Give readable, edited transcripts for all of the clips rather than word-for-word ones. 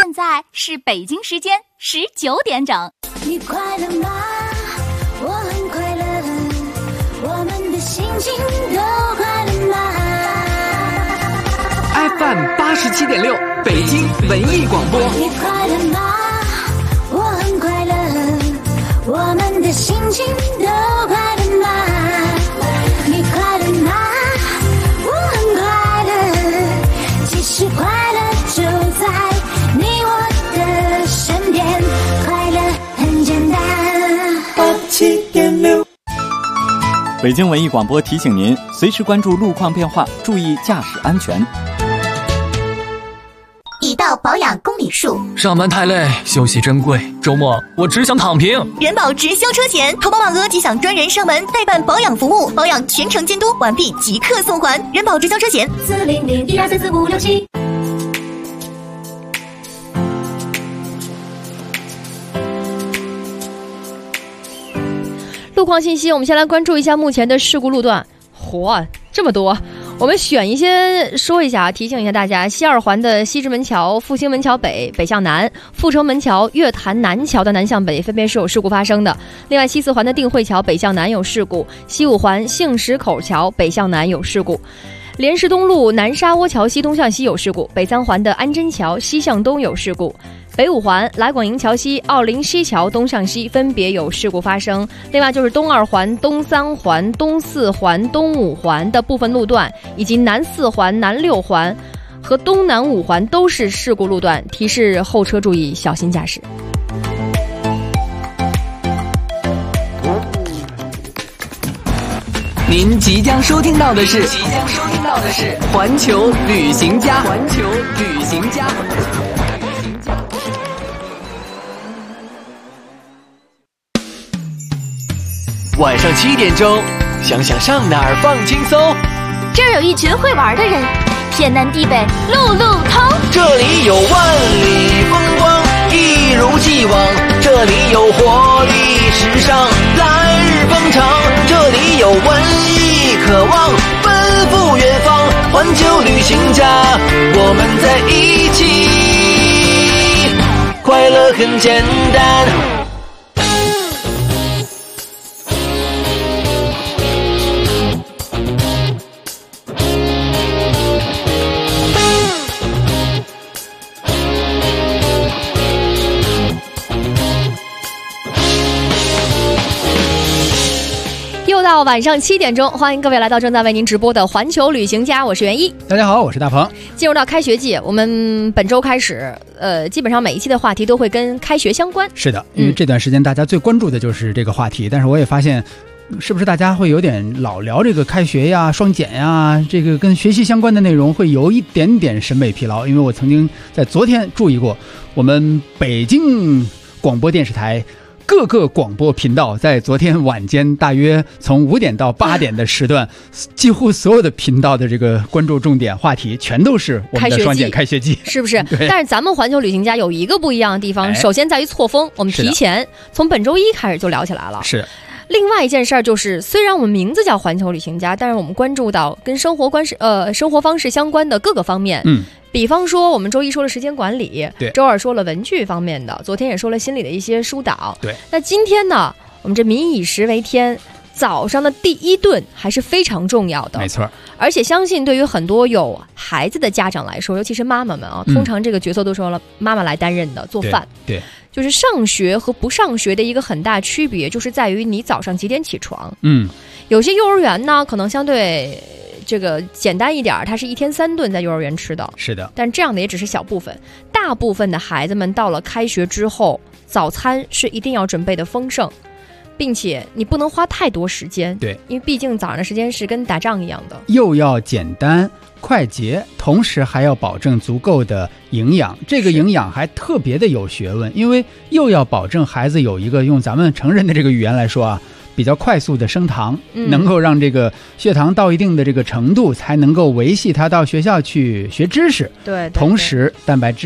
现在是北京时间19点整。 你快乐吗？我很快乐，我们的心情都快乐吗？ FM 87.6北京文艺广播。 你快乐吗？我很快乐，我们的心情都快乐吗？你快乐吗？我很快乐，其实快乐就在你我的身边，快乐很简单。87.6 北京文艺广播提醒您，随时关注路况变化，注意驾驶安全。 已到保养公里数， 上班太累，休息珍贵，周末我只想躺平。 人保直销车险，投保满额即享专人上门代办保养服务，保养全程监督，完毕即刻送还。人保直销车险40012344567。 路况信息，我们先来关注一下目前的事故路段。嚯，这么多！我们选一些说一下，提醒一下大家：西二环的西直门桥、复兴门桥北北向南，阜成门桥、月坛南桥的南向北分别是有事故发生的。另外，西四环的定慧桥北向南有事故，西五环杏石口桥北向南有事故。莲石东路南沙窝桥西东向西有事故，北三环的安贞桥西向东有事故，北五环来广营桥西奥林西桥东向西分别有事故发生。另外就是东二环、东三环、东四环、东五环的部分路段，以及南四环、南六环和东南五环都是事故路段，提示后车注意小心驾驶。 您即将收听到的是环球旅行家。晚上7点钟，想想上哪儿放轻松。 这儿有一群会玩的人，天南地北路路通。 这里有万里风光，一如既往。这里有活力时尚，来日方长。这里有文艺渴望，奔赴远方。环球旅行家，我们在一起，快乐很简单。 到晚上7点钟，欢迎各位来到正在为您直播的环球旅行家，我是袁一。 大家好，我是大鹏。 进入到开学季，我们本周开始，基本上每一期的话题都会跟开学相关。 是的，因为这段时间大家最关注的就是这个话题，但是我也发现，是不是大家会有点老聊这个开学呀、双减呀，这个跟学习相关的内容会有一点点审美疲劳。因为我曾经在昨天注意过，我们北京广播电视台各个广播频道在昨天晚间大约从5点到8点的时段，几乎所有的频道的这个关注重点话题全都是我们的双减开学季， 是不是？但是咱们环球旅行家有一个不一样的地方，首先在于错峰，我们提前从本周一开始就聊起来了。 是。 另外一件事儿就是，虽然我们名字叫环球旅行家，但是我们关注到跟生活方式相关的各个方面。比方说我们周一说了时间管理， 对， 周二说了文具方面的，昨天也说了心理的一些疏导， 对。 那今天呢，我们这民以食为天，早上的第一顿还是非常重要的， 没错。 而且相信对于很多有孩子的家长来说，尤其是妈妈们啊，通常这个角色都是由妈妈来担任的，做饭。 对。 就是上学和不上学的一个很大区别，就是在于你早上几点起床。有些幼儿园呢，可能相对这个简单一点，它是1天3顿在幼儿园吃的。 是的， 但这样的也只是小部分，大部分的孩子们到了开学之后，早餐是一定要准备的丰盛，并且你不能花太多时间。 对， 因为毕竟早上的时间是跟打仗一样的， 又要简单快捷，同时还要保证足够的营养。这个营养还特别的有学问，因为又要保证孩子有一个用咱们成人的这个语言来说啊，比较快速的升糖，能够让这个血糖到一定的这个程度，才能够维系他到学校去学知识。 对， 同时蛋白质、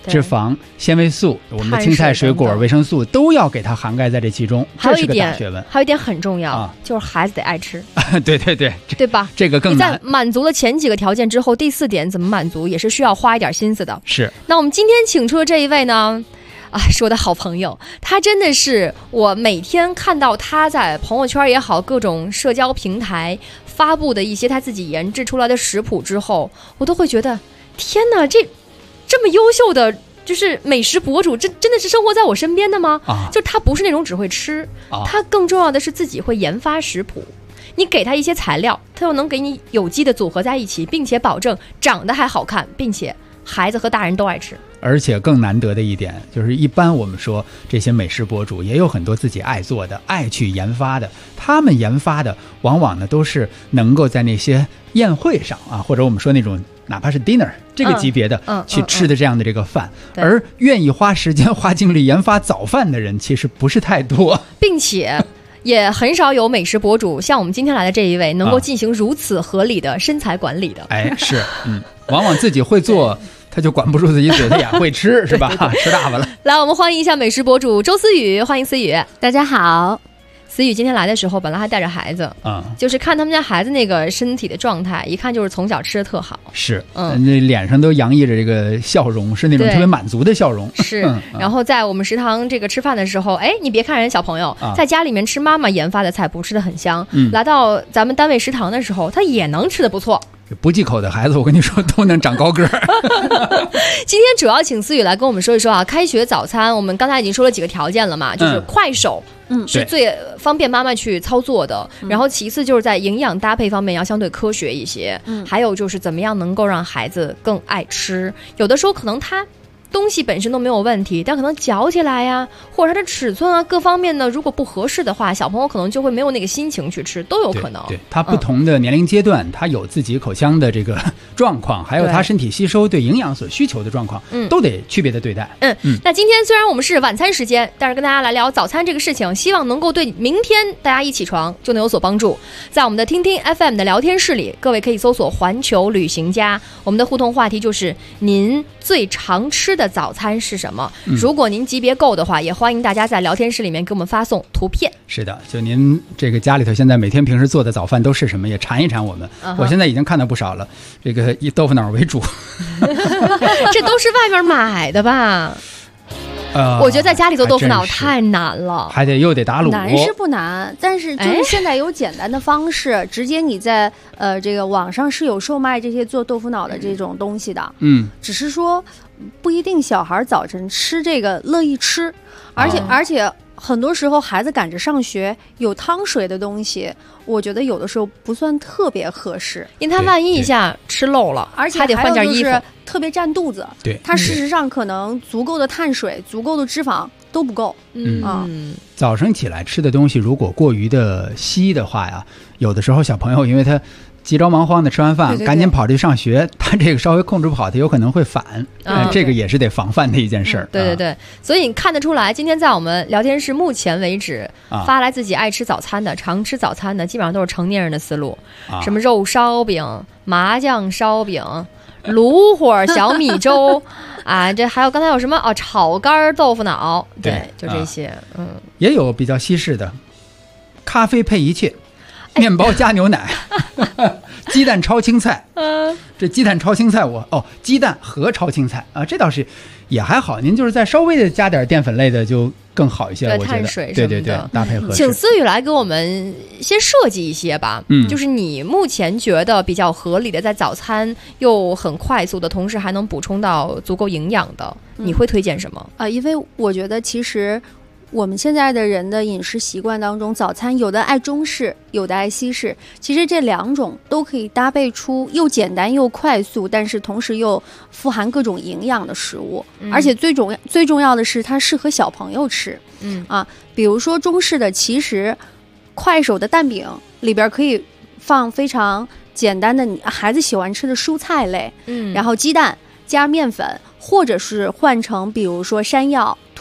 脂肪、纤维素，我们的青菜、水果、维生素都要给它涵盖在这其中。这是个大学问。 还有一点很重要，就是孩子得爱吃。 对对对， 对吧？ 这个更难。 你在满足了前几个条件之后，第4点怎么满足，也是需要花一点心思的。 是。 那我们今天请出的这一位呢？是我的好朋友，他真的是我每天看到他在朋友圈也好，各种社交平台发布的一些他自己研制出来的食谱之后，我都会觉得天哪，这么优秀的就是美食博主，真的是生活在我身边的吗？就他不是那种只会吃，他更重要的是自己会研发食谱。你给他一些材料，他又能给你有机的组合在一起，并且保证长得还好看，并且孩子和大人都爱吃。 而且更难得的一点就是，一般我们说这些美食博主也有很多自己爱做的、爱去研发的，他们研发的往往呢都是能够在那些宴会上或者我们说那种哪怕是 dinner 这个级别的去吃的这样的这个饭，而愿意花时间花精力研发早饭的人其实不是太多， 并且也很少有美食博主像我们今天来的这一位能够进行如此合理的身材管理的。 是，往往自己会做他就管不住自己嘴，他也会吃，是吧？吃大发了。 来，我们欢迎一下美食博主周思雨，欢迎思雨。 大家好。 思雨今天来的时候，本来还带着孩子，就是看他们家孩子那个身体的状态，一看就是从小吃的特好， 是，那脸上都洋溢着这个笑容，是那种特别满足的笑容。 是，然后在我们食堂这个吃饭的时候，你别看人小朋友在家里面吃妈妈研发的菜谱，吃的很香，来到咱们单位食堂的时候，他也能吃的不错。 不忌口的孩子，我跟你说都能长高个儿。 今天主要请思雨来跟我们说一说开学早餐，我们刚才已经说了几个条件了嘛，就是快手。是最方便妈妈去操作的，然后其次就是在营养搭配方面要相对科学一些，还有就是怎么样能够让孩子更爱吃。有的时候可能他东西本身都没有问题，但可能嚼起来呀，或者它的尺寸各方面呢，如果不合适的话，小朋友可能就会没有那个心情去吃，都有可能。 对，他不同的年龄阶段，他有自己口腔的这个状况，还有他身体吸收对营养所需求的状况，都得区别的对待。 那今天虽然我们是晚餐时间，但是跟大家来聊早餐这个事情，希望能够对明天大家一起床就能有所帮助。在我们的听听 FM 的聊天室里，各位可以搜索环球旅行家，我们的互动话题就是您最常吃的早餐是什么？如果您级别够的话，也欢迎大家在聊天室里面给我们发送图片。 是的，就您这个家里头现在每天平时做的早饭都是什么，也馋一馋我们。我现在已经看到不少了，这个以豆腐脑为主。 这都是外面买的吧？我觉得在家里做豆腐脑太难了， 又得打卤。 难是不难，但是就是现在有简单的方式，直接你在这个网上是有售卖这些做豆腐脑的这种东西的。只是说不一定小孩早晨吃这个乐意吃，而且很多时候孩子赶着上学，有汤水的东西，我觉得有的时候不算特别合适， 因为他万一一下吃漏了， 而且还得换件衣服， 特别占肚子。 对， 它事实上可能足够的碳水、足够的脂肪都不够。 早上起来吃的东西如果过于的稀的话呀，有的时候小朋友因为他急着忙慌的吃完饭，赶紧跑去上学，他这个稍微控制不好，他有可能会反。这个也是得防范的一件事儿。 对，所以你看得出来，今天在我们聊天室目前为止发来自己爱吃早餐的、常吃早餐的，基本上都是成年人的思路，什么肉烧饼、麻酱烧饼、炉火小米粥这还有刚才有什么炒肝豆腐脑，对，就这些。 也有比较西式的，咖啡配一切。面包加牛奶，鸡蛋炒青菜。这鸡蛋炒青菜鸡蛋和炒青菜这倒是也还好。您就是再稍微的加点淀粉类的就更好一些，我觉得。 碳水什么的， 对，搭配合适。 请思雨来给我们先设计一些吧。就是你目前觉得比较合理的，在早餐又很快速的同时还能补充到足够营养的，你会推荐什么？ 因为我觉得其实我们现在的人的饮食习惯当中，早餐有的爱中式，有的爱西式，其实这两种都可以搭配出又简单又快速，但是同时又富含各种营养的食物。而且最重要的是它适合小朋友吃。比如说中式的，其实快手的蛋饼里边可以放非常简单的孩子喜欢吃的蔬菜类，然后鸡蛋加面粉，或者是换成比如说山药、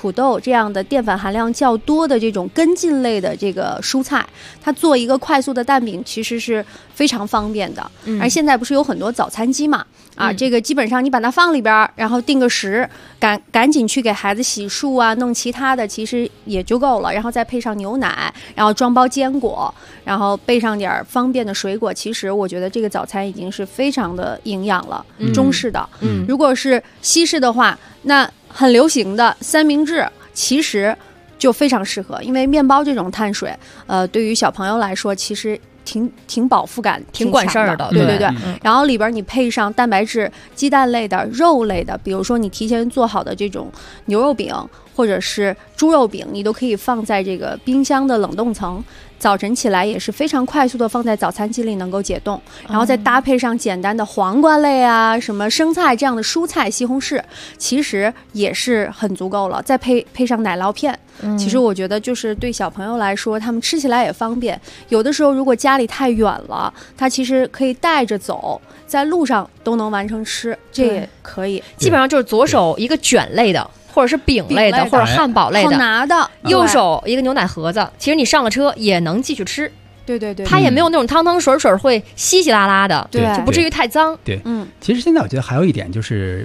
土豆这样的淀粉含量较多的这种根茎类的这个蔬菜，它做一个快速的蛋饼其实是非常方便的。而现在不是有很多早餐机嘛？这个基本上你把它放里边，然后定个时，赶紧去给孩子洗漱啊，弄其他的，其实也就够了。然后再配上牛奶，然后装包坚果，然后备上点方便的水果。其实我觉得这个早餐已经是非常的营养了。中式的，如果是西式的话，那很流行的三明治，其实就非常适合，因为面包这种碳水，对于小朋友来说，其实挺饱腹感， 挺管事儿的。 对。然后里边你配上蛋白质、鸡蛋类的、肉类的，比如说你提前做好的这种牛肉饼或者是猪肉饼，你都可以放在这个冰箱的冷冻层。早晨起来也是非常快速的放在早餐机里能够解冻，然后再搭配上简单的黄瓜类啊、什么生菜这样的蔬菜、西红柿，其实也是很足够了。再配上奶酪片，其实我觉得就是对小朋友来说，他们吃起来也方便。有的时候如果家里太远了，他其实可以带着走，在路上都能完成吃，这也可以。 基本上就是左手一个卷类的。或者是饼类的，或者汉堡类的， 好拿的。 右手一个牛奶盒子，其实你上了车也能继续吃。 对， 它也没有那种汤汤水水会稀稀拉拉的， 对， 就不至于太脏。 对，其实现在我觉得还有一点就是，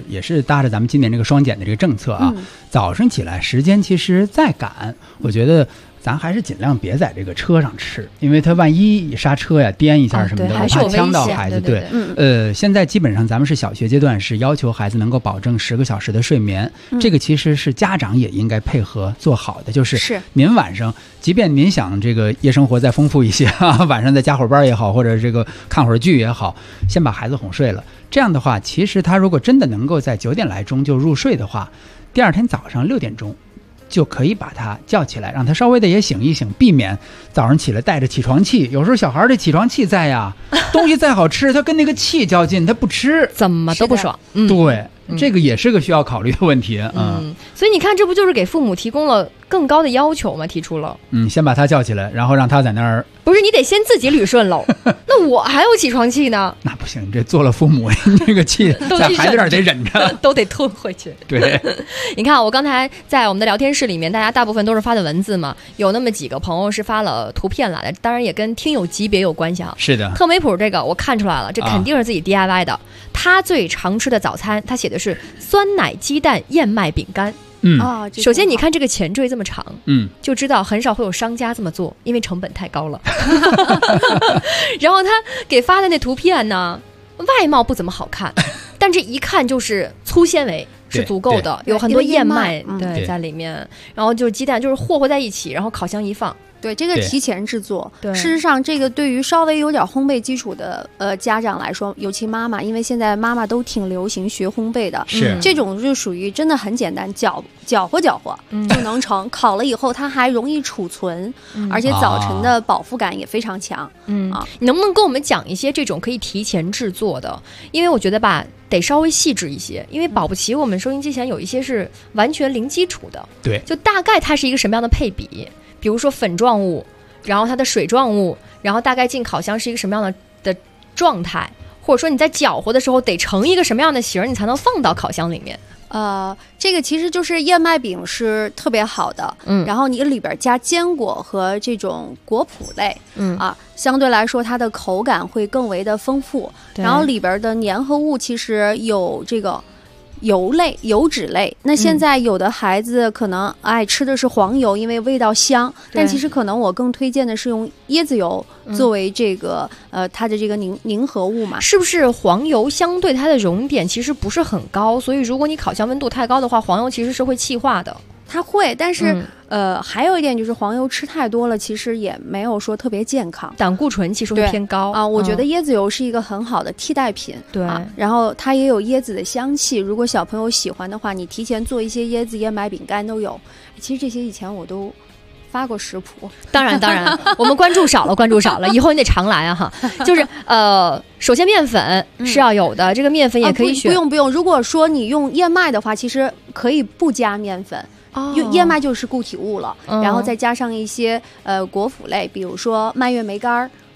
也是搭着咱们今年这个双减的这个政策啊，早上起来时间其实再赶，我觉得咱还是尽量别在这个车上吃，因为它万一刹车呀、颠一下什么的，我怕呛到孩子。对，现在基本上咱们是小学阶段是要求孩子能够保证10个小时的睡眠，这个其实是家长也应该配合做好的。就是您晚上，即便您想这个夜生活再丰富一些啊，晚上再加会儿班也好，或者这个看会儿剧也好，先把孩子哄睡了。这样的话，其实他如果真的能够在9点来钟就入睡的话，第二天早上6点钟。就可以把他叫起来，让他稍微的也醒一醒，避免早上起来带着起床气。有时候小孩的起床气在呀，东西再好吃，他跟那个气较劲，他不吃， 怎么都不爽。 对，这个也是个需要考虑的问题。 所以你看，这不就是给父母提供了更高的要求吗？提出了， 先把他叫起来，然后让他在那儿。 不是，你得先自己捋顺喽。那我还有起床气呢。 那不行，这做了父母，这个气在孩子这儿得忍着， 都得吞回去。 对， 你看，我刚才在我们的聊天室里面，大家大部分都是发的文字嘛，有那么几个朋友是发了图片来的，当然也跟听友级别有关系啊。 是的， 特美普这个我看出来了，这肯定是自己 DIY 的。他最常吃的早餐，他写的是酸奶鸡蛋燕麦饼干。首先你看这个前缀这么长，就知道很少会有商家这么做，因为成本太高了。然后他给发的那图片呢，外貌不怎么好看，但这一看就是粗纤维是足够的，有很多燕麦在里面，然后就鸡蛋就是和在一起，然后烤箱一放。 对，这个提前制作。对，事实上，这个对于稍微有点烘焙基础的家长来说，尤其妈妈，因为现在妈妈都挺流行学烘焙的，这种就属于真的很简单，搅和就能成。烤了以后，它还容易储存，而且早晨的饱腹感也非常强。 你能不能跟我们讲一些这种可以提前制作的？因为我觉得吧，得稍微细致一些，因为保不齐我们收音机前有一些是完全零基础的。 对， 就大概它是一个什么样的配比？比如说粉状物，然后它的水状物，然后大概进烤箱是一个什么样的状态，或者说你在搅和的时候得成一个什么样的形，你才能放到烤箱里面。 这个其实就是燕麦饼是特别好的，然后你里边加坚果和这种果脯类，相对来说它的口感会更为的丰富，然后里边的粘合物其实有这个油脂类。那现在有的孩子可能爱吃的是黄油，因为味道香，但其实可能我更推荐的是用椰子油作为这个它的这个凝合物嘛。 是不是黄油相对它的熔点其实不是很高，所以如果你烤箱温度太高的话，黄油其实是会气化的。 它会，但是还有一点就是黄油吃太多了，其实也没有说特别健康， 胆固醇其实会偏高啊。我觉得椰子油是一个很好的替代品， 对， 然后它也有椰子的香气，如果小朋友喜欢的话，你提前做一些椰子燕麦饼干都有。其实这些以前我都发过食谱， 当然，我们关注少了，以后你得常来啊哈。就是首先面粉是要有的，这个面粉也可以选， 不用。如果说你用燕麦的话，其实可以不加面粉。燕麦就是固体物了，然后再加上一些果脯类，比如说蔓越莓干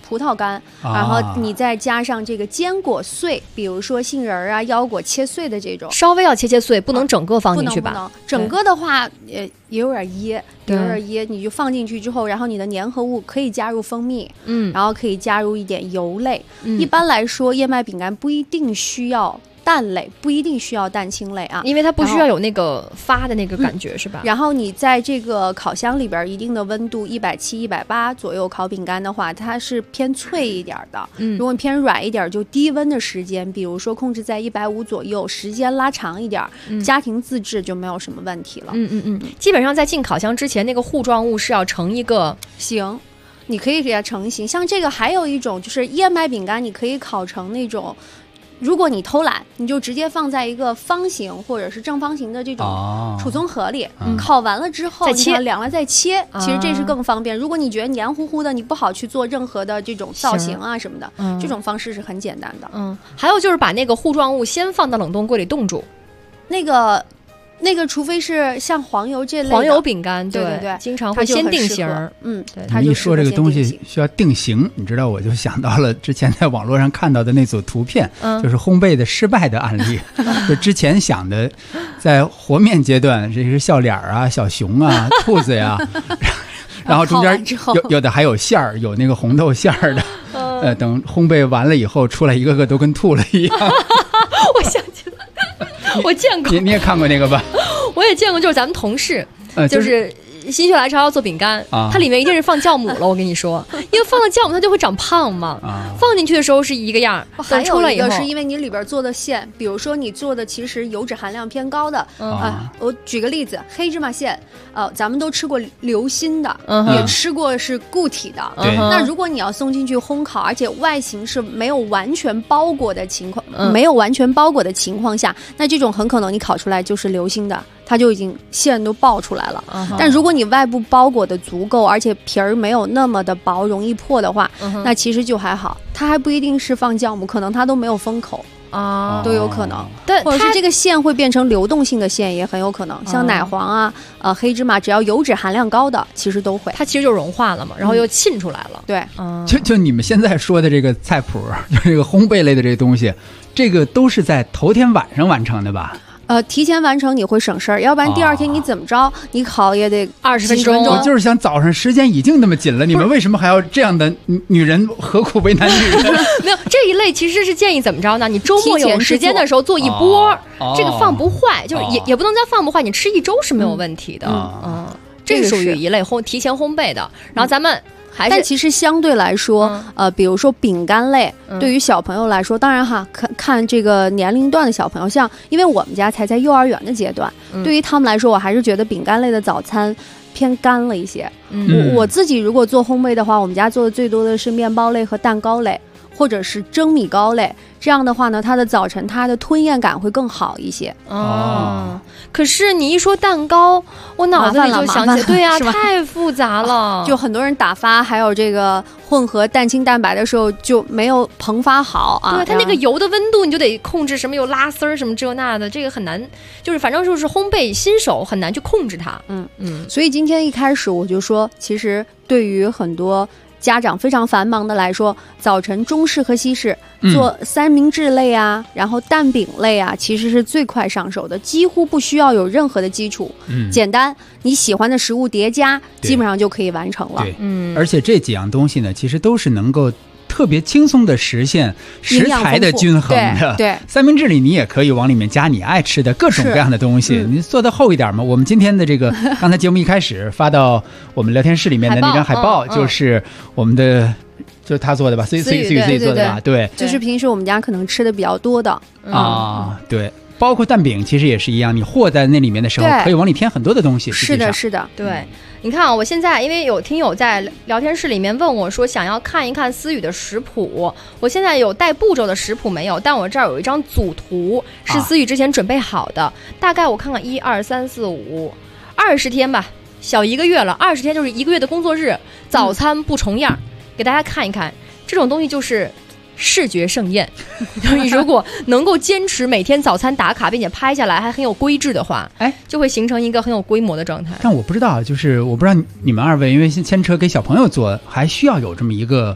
葡萄干，然后你再加上这个坚果碎，比如说杏仁啊、腰果切碎的这种， 稍微要切碎，不能整个放进去吧？ 不能，整个的话也有点噎，你就放进去之后，然后你的粘合物可以加入蜂蜜，然后可以加入一点油类。一般来说，燕麦饼干不一定需要蛋类，不一定需要蛋清类啊， 因为它不需要有那个发的那个感觉，是吧？ 然后你在这个烤箱里边一定的温度170、180左右烤饼干的话，它是偏脆一点的。如果你偏软一点，就低温的时间，比如说控制在150左右，时间拉长一点，家庭自制就没有什么问题了。 基本上在进烤箱之前，那个糊状物是要成一个形。你可以给它成型，像这个还有一种就是燕麦饼干，你可以烤成那种。如果你偷懒，你就直接放在一个方形或者是正方形的这种储存盒里，烤完了之后再切， 凉了再切，其实这是更方便。如果你觉得黏糊糊的，你不好去做任何的这种造型啊什么的，这种方式是很简单的。 还有就是把那个糊状物先放到冷冻柜里冻住， 那个除非是像黄油这类的黄油饼干， 对， 经常会先定型。 对， 你一说这个东西需要定型，你知道我就想到了之前在网络上看到的那组图片，就是烘焙的失败的案例。就之前想的，在和面阶段，这是笑脸啊、小熊啊、兔子呀，然后中间有的还有馅儿，有那个红豆馅儿的。等烘焙完了以后，出来一个个都跟吐了一样。 我想起来。我见过， 你也看过那个吧？ 我也见过，就是咱们同事，就是心血来潮要做饼干，它里面一定是放酵母了。我跟你说，因为放了酵母它就会长胖嘛。放进去的时候是一个样， 还有一个是因为你里边做的馅，比如说你做的其实油脂含量偏高的我举个例子，黑芝麻馅，咱们都吃过流心的，也吃过是固体的。那如果你要送进去烘烤，而且外形是没有完全包裹的情况，下，那这种很可能你烤出来就是流心的。它就已经馅都爆出来了。但如果你外部包裹的足够，而且皮儿没有那么的薄，容易破的话，那其实就还好。它还不一定是放酵母，可能它都没有封口都有可能。 对， 或者是这个馅会变成流动性的馅，也很有可能。像奶黄啊、黑芝麻，只要油脂含量高的，其实都会。 它其实就融化了嘛，然后又沁出来了。 对， 就你们现在说的这个菜谱，就这个烘焙类的这个东西，这个都是在头天晚上完成的吧？ 提前完成你会省事儿，要不然第二天你怎么着，你烤也得 20分钟。 我就是想早上时间已经那么紧了，你们为什么还要这样的女人？何苦为难女人？ 没有这一类，其实是建议怎么着呢？你周末有时间的时候做一波，这个放不坏，就是也不能叫放不坏，你吃1周是没有问题的。这属于一类提前烘焙的。然后咱们。 但其实相对来说，比如说饼干类，对于小朋友来说，当然看这个年龄段的小朋友，像因为我们家才在幼儿园的阶段，对于他们来说，我还是觉得饼干类的早餐偏干了一些。我自己如果做烘焙的话，我们家做的最多的是面包类和蛋糕类，或者是蒸米糕类。这样的话呢，它的早晨它的吞咽感会更好一些。 可是你一说蛋糕，我脑子里就想起，对呀，太复杂了。 就很多人打发还有这个混合蛋清蛋白的时候就没有膨发好啊。 对，它那个油的温度你就得控制，什么有拉丝儿什么这那的，这个很难，就是反正就是烘焙新手很难去控制它。 所以今天一开始我就说，其实对于很多家长非常繁忙的来说，早晨中式和西式做三明治类啊，然后蛋饼类啊，其实是最快上手的，几乎不需要有任何的基础，简单，你喜欢的食物叠加，基本上就可以完成了。 而且这几样东西呢，其实都是能够特别轻松的实现食材的均衡的。 对， 三明治里你也可以往里面加你爱吃的各种各样的东西，你做的厚一点嘛。我们今天的这个刚才节目一开始发到我们聊天室里面的那张海报，就是我们的就是他做的吧，思雨自己做的吧？对， 就是平时我们家可能吃的比较多的对。包括蛋饼其实也是一样，你和在那里面的时候可以往里添很多的东西。 是的，是的， 对。你看啊，我现在因为有听友在聊天室里面问我说想要看一看思雨的食谱，我现在有带步骤的食谱没有，但我这儿有一张组图是思雨之前准备好的，大概我看看1、2、3、4、5，20天吧，小1个月了，20天就是1个月的工作日，早餐不重样，给大家看一看，这种东西就是视觉盛宴。你如果能够坚持每天早餐打卡，并且拍下来还很有规制的话，就会形成一个很有规模的状态。 但我不知道，就是我不知道你们二位，因为牵扯给小朋友做，还需要有这么一个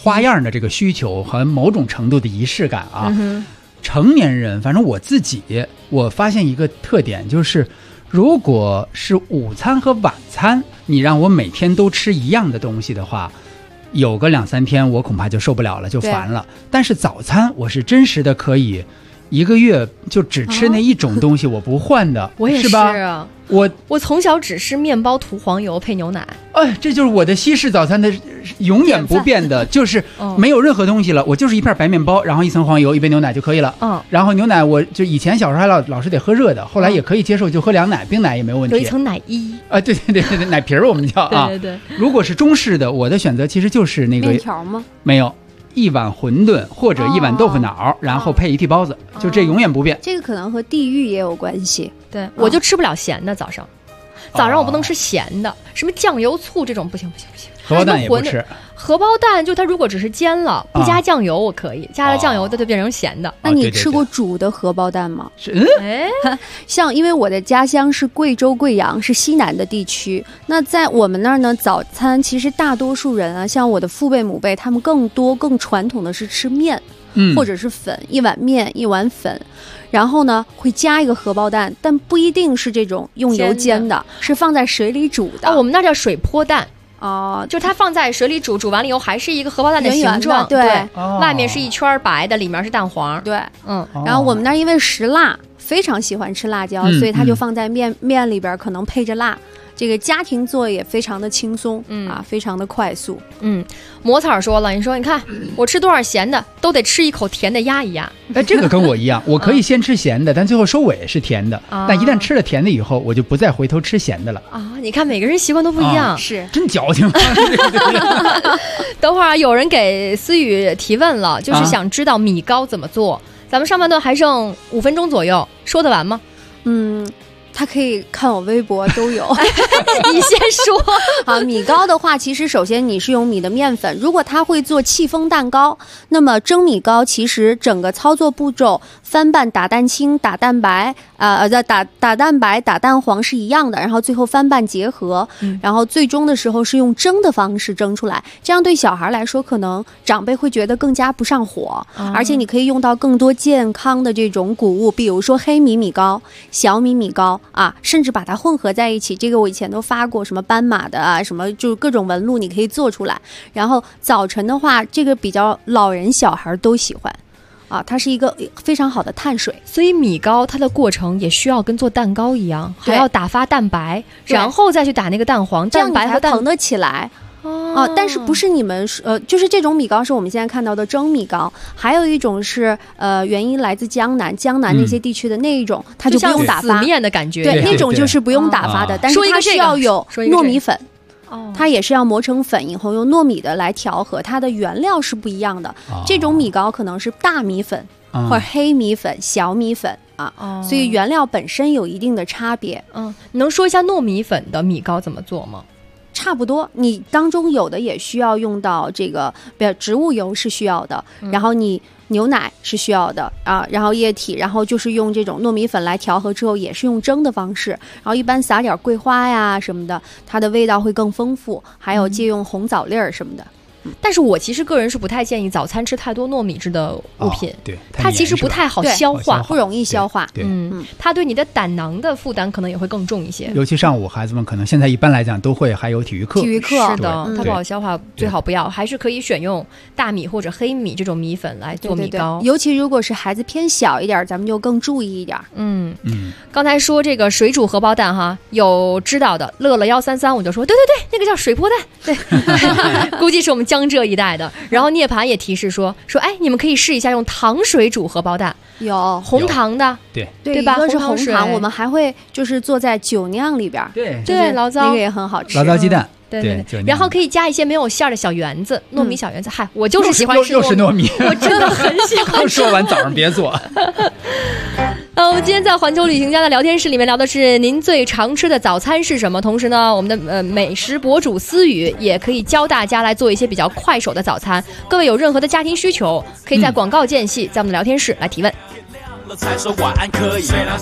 花样的这个需求和某种程度的仪式感啊。成年人，反正我自己，我发现一个特点就是，如果是午餐和晚餐，你让我每天都吃一样的东西的话，有个2-3天我恐怕就受不了了，就烦了。但是早餐我是真实的可以1个月就只吃那一种东西，我不换的， 我也是吧？ 啊， 我从小只吃面包涂黄油配牛奶。 这就是我的西式早餐的永远不变的，就是没有任何东西了，我就是一片白面包，然后1层黄油，一杯牛奶就可以了。然后牛奶我就以前小时候还老是得喝热的，后来也可以接受，就喝凉奶，冰奶也没有问题。 有一层奶衣啊，对，奶皮儿我们叫啊。 对。 如果是中式的，我的选择其实就是那个面条吗？ 没有。1碗馄饨或者1碗豆腐脑，然后配一屉包子，就这永远不变。 这个可能和地域也有关系。 对，我就吃不了咸的，早上我不能吃咸的，什么酱油醋这种不行。 荷包蛋也不吃。 荷包蛋就它如果只是煎了，不加酱油我可以，加了酱油它就变成咸的。 那你吃过煮的荷包蛋吗？ 像因为我的家乡是贵州贵阳，是西南的地区。那在我们那儿呢，早餐其实大多数人啊，像我的父辈母辈，他们更传统的是吃面，或者是粉，1碗面1碗粉。然后呢，会加一个荷包蛋，但不一定是这种用油煎的，是放在水里煮的。 我们那叫水泼蛋。就它放在水里煮完了以后还是一个荷包蛋的形状， 对， 外面是一圈白的，里面是蛋黄， 对，然后我们那儿因为食辣，非常喜欢吃辣椒，所以它就放在面里边，可能配着辣。这个家庭做也非常的轻松，非常的快速。 魔草说了，你看我吃多少咸的，都得吃一口甜的压一压。 这个跟我一样，我可以先吃咸的，但最后收尾是甜的。但一旦吃了甜的以后，我就不再回头吃咸的了。 你看每个人习惯都不一样， 是真矫情。 等会儿有人给思雨提问了，就是想知道米糕怎么做。咱们上半段还剩5分钟左右，说得完吗？ 他可以看我微博都有。 你先说。 好，米糕的话，其实首先你是用米的面粉。如果他会做戚风蛋糕，那么蒸米糕其实整个操作步骤，翻拌、打蛋清、打蛋白，打蛋白、打蛋黄是一样的，然后最后翻拌结合，然后最终的时候是用蒸的方式蒸出来。这样对小孩来说，可能长辈会觉得更加不上火，而且你可以用到更多健康的这种谷物，比如说黑米米糕、小米米糕。甚至把它混合在一起，这个我以前都发过，什么斑马的什么就各种纹路你可以做出来。然后早晨的话，这个比较老人小孩都喜欢它是一个非常好的碳水。 所以米糕它的过程也需要跟做蛋糕一样，还要打发蛋白，然后再去打那个蛋黄，蛋白和蛋黄得起来。但是不是你们就是这种米糕是我们现在看到的蒸米糕，还有一种是原因来自江南那些地区的那一种，它就不用打发， 死面的感觉。 对，那种就是不用打发的，但是它需要有糯米粉。它也是要磨成粉以后用糯米的来调和，它的原料是不一样的。这种米糕可能是大米粉或者黑米粉、小米粉所以原料本身有一定的差别。 你能说一下糯米粉的米糕怎么做吗？ 差不多，你当中有的也需要用到这个植物油是需要的，然后你牛奶是需要的然后液体，然后就是用这种糯米粉来调和之后，也是用蒸的方式，然后一般撒点桂花呀什么的，它的味道会更丰富，还有借用红枣粒儿什么的。 但是我其实个人是不太建议早餐吃太多糯米制的物品， 对， 它其实不太好消化， 不容易消化。 它对你的胆囊的负担可能也会更重一些。 尤其上午孩子们可能现在一般来讲都会还有体育课。 是的，它不好消化，最好不要，还是可以选用大米或者黑米这种米粉来做米糕。 尤其如果是孩子偏小一点，咱们就更注意一点。 刚才说这个水煮荷包蛋哈，有知道的，乐乐133我就说对，那个叫水泼蛋，对，估计是我们江浙一带的。然后涅槃也提示说，你们可以试一下用糖水煮荷包蛋， 有红糖的， 对吧？一个是红糖，我们还会就是做在酒酿里边， 对，醪糟那个也很好吃， 醪糟鸡蛋。 对，然后可以加一些没有馅儿的小圆子，糯米小圆子。我就是喜欢吃又是糯米， 我真的很喜欢吃。 说完早上别做。 我们今天在环球旅行家的聊天室里面聊的是您最常吃的早餐是什么，同时呢，我们的美食博主思雨也可以教大家来做一些比较快手的早餐。各位有任何的家庭需求，可以在广告间隙在我们的聊天室来提问。 才说晚安可以睡啦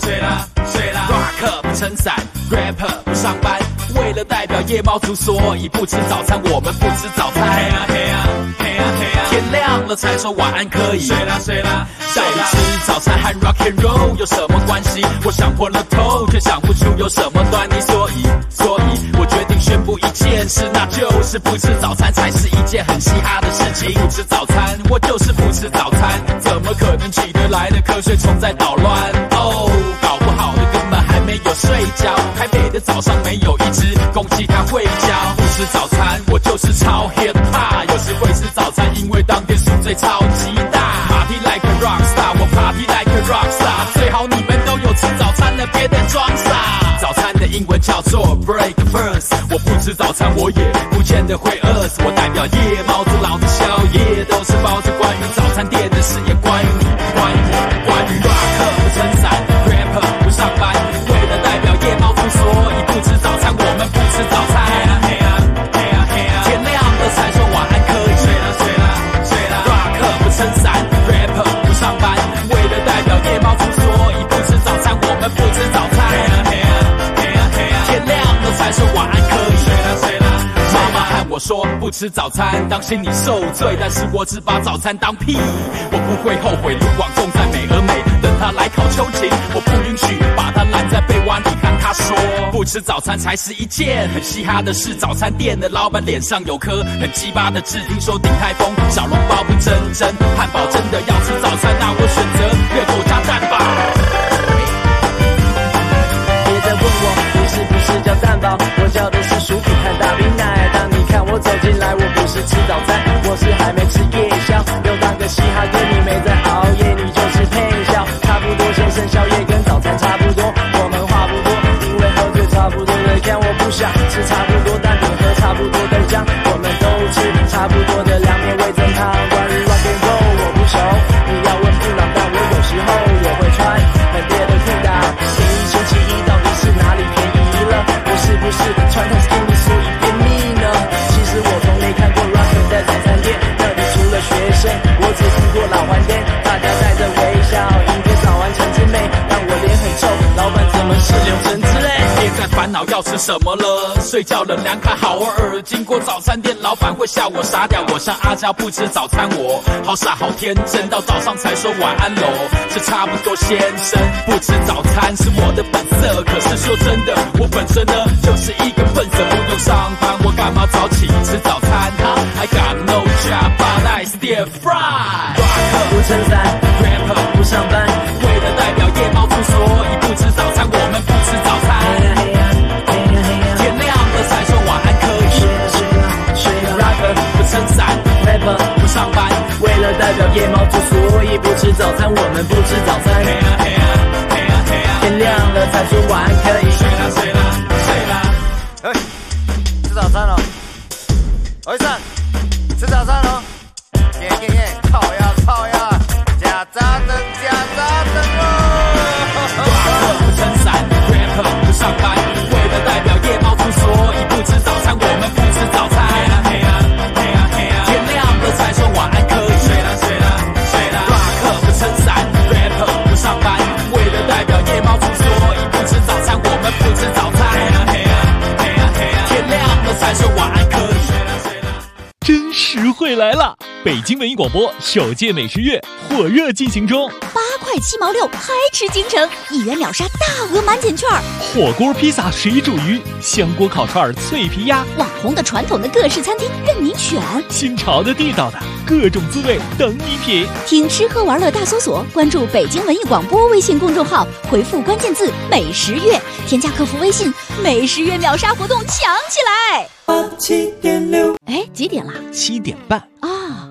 Rock 不撑伞 Rapper 不上班，为了代表夜猫族，所以不吃早餐，我们不吃早餐。 天亮了才说晚安可以。睡啦睡啦，到底吃早餐和 rock and roll 有什么关系？我想破了头，却想不出有什么端倪。所以我决定宣布一件事，那就是不吃早餐才是一件很嘻哈的事情。不吃早餐，我就是不吃早餐，怎么可能起得来的瞌睡虫在捣乱？哦，搞不好的根本还没有睡觉。台北的早上没有一只公鸡它会叫。不吃早餐，我就是超 hip hop。有时会吃早餐，因为当天宿醉超级大。Party like a rock star， 我 party like a rock star。最好你们都有吃早餐的，别再装傻。早餐的英文叫做 breakfast。我不吃早餐，我也不见得会饿死。我代表夜猫子，老子宵夜都是包子。关于早餐店的事，也关于你，关于我，关于 rocker 不撑伞 ，rapper 不上班。为了代表夜猫族，所以不吃早餐，我们不吃早餐。天亮了才说晚安可以。睡啦 ，rocker 不撑伞 ，rapper 不上班。为了代表夜猫族，所以不吃早餐，我们不吃早餐。天亮了才说晚安可以。睡啦，妈妈和我说不吃早餐当心你受罪，但是我只把早餐当屁。我不会后悔卢广仲在美而美等他来考秋瑾，我不允许把他拦在被窝里和他说不吃早餐才是一件很嘻哈的事。早餐店的老板脸上有颗很鸡巴的痣，听说鼎泰丰小笼包不真，汉堡真的要吃早餐，那我选择热狗加蛋堡。 别再问我你是不是叫蛋堡，我叫的是薯饼和大冰奶。当你看我走进来，我不是吃早餐，我是还没吃夜宵。又当个嘻哈歌，你没在熬夜，你就是配笑。差不多先生宵夜跟早餐差不多，我们话不多，因为喝醉差不多的干。我不想吃差不多蛋饼和差不多的酱，我们都吃差不多的凉面味噌汤。关于 rock and roll 我不熟，你要问布朗，但我有时候也会穿很烈的裤裆。便宜星期一到底是哪里便宜了？我是不是穿太 skinny 所以便秘呢？其实我从没看过 rocker 在早餐店，那里除了学生，我只听过老环店。大家带着微笑，迎接早完成之美，但我脸很臭，老板怎么是柳橙汁嘞？ 别再烦恼要吃什么了，睡觉了凉看好耳。经过早餐店，老板会笑我傻屌。我像阿娇不吃早餐，我好傻好天真，到早上才说晚安喽。这差不多先生，不吃早餐是我的本色。可是说真的，我本身呢就是一个笨蛇，不用上班，我干嘛早起吃早餐？I got no job but I still fry。 rocker 不撑伞 ，rapper 不上班， 为了代表夜猫族，所以不吃早餐，我们不吃早餐。天亮了才说晚安可以。rocker 不撑伞 ，rapper 不上班， 为了代表夜猫族，所以不吃早餐，我们不吃早餐。天亮了才说晚安可以。 睡啦。 哎，吃早餐了。儿子，吃早餐了。耶，靠呀，假扎灯哦。 rocker 不撑伞 ，rapper 不上班，为了代表夜猫族，所以不吃早餐，我们不吃早餐。天亮了才说晚安可以。睡啦。rocker 不撑伞 ，rapper 不上班，为了代表夜猫族，所以不吃早餐，我们不吃早餐。天亮了才说晚安可以。 真实惠来了！北京文艺广播首届美食月火热进行中 ，8块7毛6，嗨吃京城，1元秒杀大额满减券。 火锅、披萨、水煮鱼、香锅烤串、脆皮鸭， 网红的、传统的各式餐厅任你选， 新潮的、地道的，各种滋味等你品。 听吃喝玩乐大搜索，关注北京文艺广播微信公众号，回复关键字“美食月”，添加客服微信，美食月秒杀活动抢起来！7.6，哎，几点啦 ？7点半啊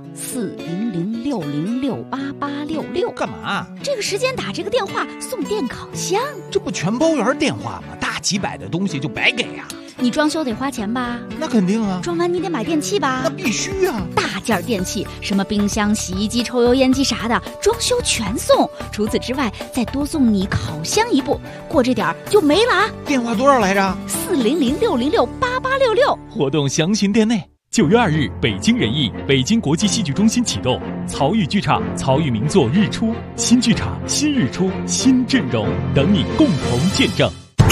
！40060688866， 干嘛？ 这个时间打这个电话送电烤箱， 这不全包圆电话吗？大几百的东西就白给呀！ 你装修得花钱吧？ 那肯定啊！ 装完你得买电器吧？ 那必须啊！ 大件电器，什么冰箱、洗衣机、抽油烟机啥的，装修全送。除此之外，再多送你烤箱一部，过这点儿就没了啊！ 电话多少来着 ？40060688866。 活动详询店内。9月2日，北京人艺北京国际戏剧中心启动，曹禺剧场曹禺名作《日出》新剧场、新日出、新阵容，等你共同见证。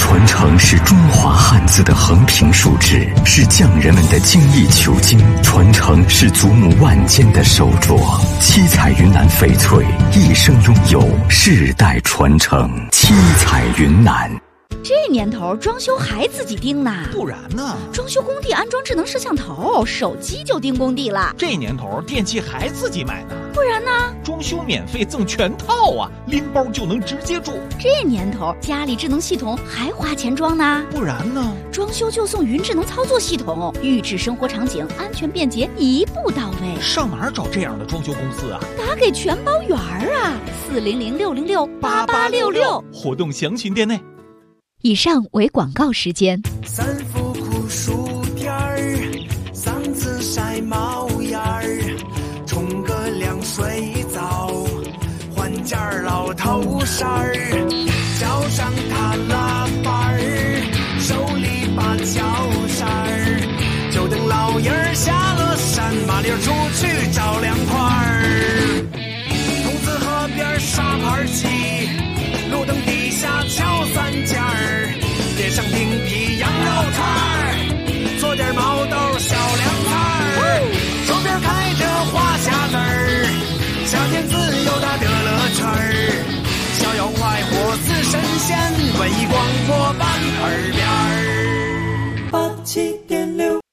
传承是中华汉字的横平竖直，是匠人们的精益求精，传承是祖母万间的手镯。七彩云南翡翠一生拥有，世代传承。七彩云南。 这年头装修还自己盯呢， 不然呢？ 装修工地安装智能摄像头，手机就盯工地了。 这年头电器还自己买呢， 不然呢？ 装修免费赠全套啊，拎包就能直接住。 这年头家里智能系统还花钱装呢， 不然呢？ 装修就送云智能操作系统，预制生活场景，安全便捷，一步到位。 上哪儿找这样的装修公司啊？ 打给全包圆啊，400-606-8866， 活动详询店内。 以上为广告时间。 三伏酷暑天儿，嗓子晒冒烟儿，冲个凉水澡，换件老头衫儿，脚上踏拉板儿，手里把脚扇儿，就等老爷儿下了山，麻溜出去找凉快儿。桐梓河边沙盘棋，路灯底下敲三尖儿，点上冰皮羊肉串儿，做点毛豆小凉菜儿，手边开着花匣子儿，夏天自由它得了趣儿，逍遥快活似神仙，文艺广播版耳边儿87.6。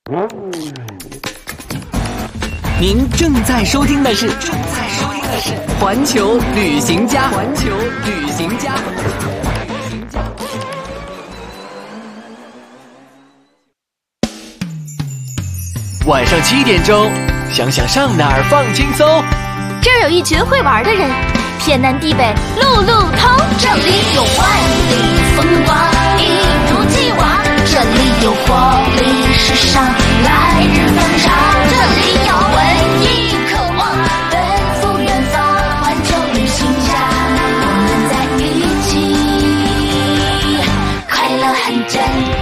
您正在收听的是环球旅行家。 晚上7点钟，想想上哪儿放轻松。 这儿有一群会玩的人，天南地北路路通。这里有万里风光，一如既往。这里有活力时尚，来日方长。这里有文艺渴望，奔赴远方。环球旅行家，我们在一起，快乐很简单。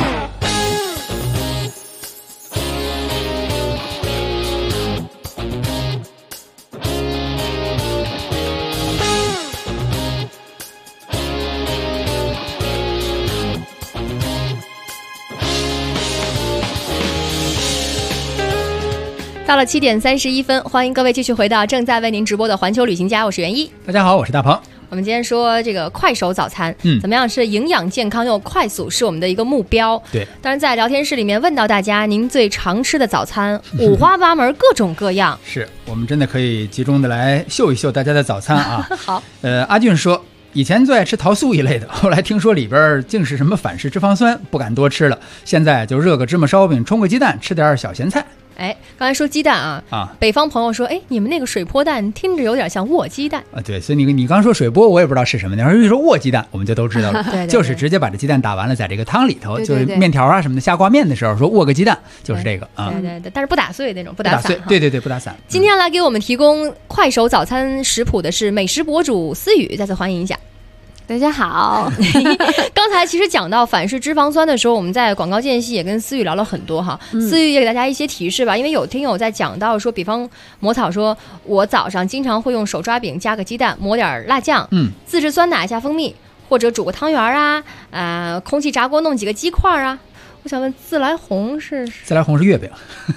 到了7点31分，欢迎各位继续回到正在为您直播的环球旅行家，我是袁一。 大家好，我是大鹏。 我们今天说这个快手早餐，怎么样是营养健康又快速，是我们的一个目标。 对， 当然在聊天室里面问到大家，您最常吃的早餐五花八门，各种各样。 是我们真的可以集中的来秀一秀大家的早餐啊。 好， 阿俊说，以前最爱吃桃酥一类的，后来听说里边竟是什么反式脂肪酸，不敢多吃了。现在就热个芝麻烧饼，冲个鸡蛋，吃点小咸菜。 哎，刚才说鸡蛋啊，北方朋友说，哎，你们那个水波蛋听着有点像卧鸡蛋啊。对，所以你刚说水波，我也不知道是什么。你要是一说卧鸡蛋，我们就都知道了， 对， 就是直接把这鸡蛋打完了，在这个汤里头， 对就是面条啊什么的下挂面的时候说卧个鸡蛋，就是这个啊。 对，但是不打碎那种，不打散。 对，不打散。 今天来给我们提供快手早餐食谱的是美食博主思雨，再次欢迎一下。 大家好。 刚才其实讲到反式脂肪酸的时候，我们在广告间隙也跟思雨聊了很多哈。思雨也给大家一些提示吧，因为有听友在讲到说，比方魔草说，我早上经常会用手抓饼加个鸡蛋，抹点辣酱，自制酸奶加蜂蜜，或者煮个汤圆啊，空气炸锅弄几个鸡块啊。我想问，自来红是月饼。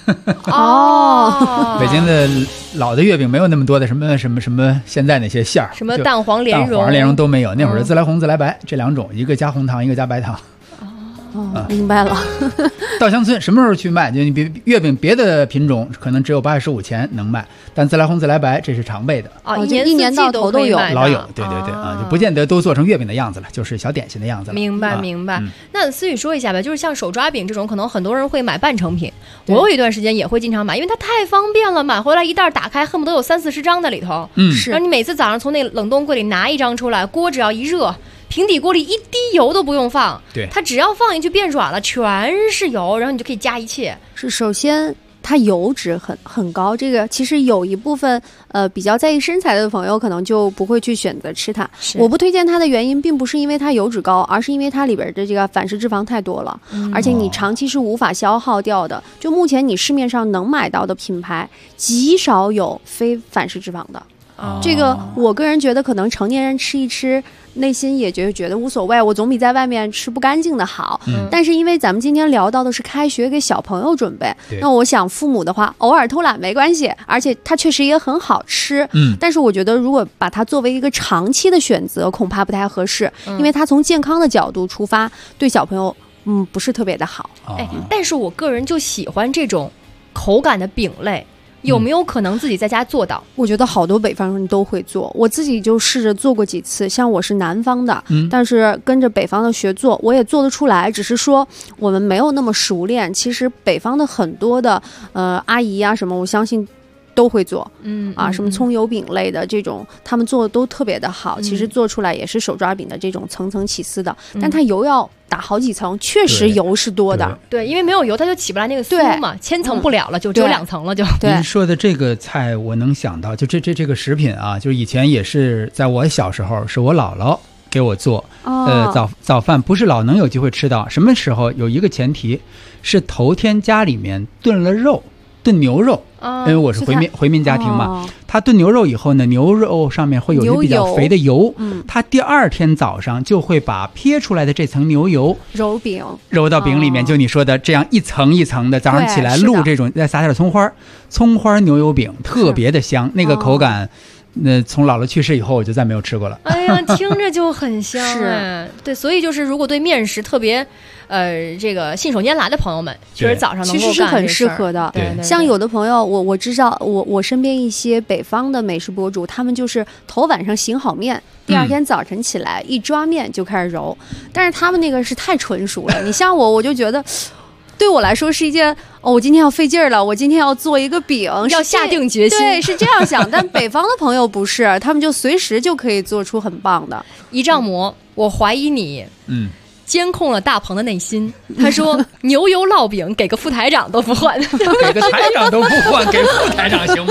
哦， 北京的老的月饼没有那么多的什么现在那些馅儿， 什么蛋黄莲蓉都没有。那会儿的自来红、自来白这两种，一个加红糖，一个加白糖。 明白了。 稻香村什么时候去卖？就你月饼别的品种可能只有85钱能卖，但自来红、自来白这是常备的一年到头都有， 老有。对啊，就不见得都做成月饼的样子了，就是小点心的样子了。 明白。那思雨说一下吧，就是像手抓饼这种，可能很多人会买半成品，我有一段时间也会经常买，因为它太方便了，买回来一袋打开，恨不得有30-40张在里头。 是。 然后你每次早上从那冷冻柜里拿一张出来，锅只要一热。平底锅里一滴油都不用放， 对， 它只要放进去变软了，全是油，然后你就可以加一切。 是，首先它油脂很高，这个其实有一部分比较在意身材的朋友可能就不会去选择吃它。我不推荐它的原因并不是因为它油脂高，而是因为它里边的这个反式脂肪太多了，而且你长期是无法消耗掉的。就目前你市面上能买到的品牌极少有非反式脂肪的。 这个我个人觉得可能成年人吃一吃，内心也觉得无所谓，我总比在外面吃不干净的好。但是因为咱们今天聊到的是开学给小朋友准备，那我想父母的话偶尔偷懒没关系，而且它确实也很好吃。但是我觉得如果把它作为一个长期的选择，恐怕不太合适，因为它从健康的角度出发，对小朋友不是特别的好。 但是我个人就喜欢这种口感的饼类。有没有可能自己在家做到？ 我觉得好多北方人都会做，我自己就试着做过几次。像我是南方的，但是跟着北方的学做，我也做得出来，只是说我们没有那么熟练。其实北方的很多的阿姨啊什么，我相信都会做，什么葱油饼类的这种，他们做的都特别的好。其实做出来也是手抓饼的这种层层起丝的，但它油要打好几层，确实油是多的。 对，因为没有油它就起不来那个酥嘛，千层不了了，就只有2层了就。 您说的这个菜我能想到，就这个食品啊，就是以前也是在我小时候，是我姥姥给我做，早饭不是老能有机会吃到，什么时候有一个前提是头天家里面炖了肉。炖牛肉，因为我是回民家庭嘛，他炖牛肉以后呢，牛肉上面会有一个比较肥的油，他第二天早上就会把撇出来的这层牛油揉到饼里面，就你说的这样一层一层的，早上起来录这种，再撒点葱花牛油饼，特别的香，那个口感。那从姥姥去世以后，我就再没有吃过了。 哎呀，听着就很香哎。对，所以就是如果对面食特别，这个信手拈来的朋友们，确实早上能够干其实是很适合的。 对， 像有的朋友，我知道，我身边一些北方的美食博主，他们就是头晚上醒好面，第二天早晨起来一抓面就开始揉，但是他们那个是太纯熟了。你像我就觉得。对我来说是一件我今天要费劲儿了，我今天要做一个饼， 要下定决心。 对，是这样想。但北方的朋友不是，他们就随时就可以做出很棒的一丈馍。我怀疑你，监控了大鹏的内心。他说牛油烙饼给个副台长都不换， 给个台长都不换，给副台长行吗？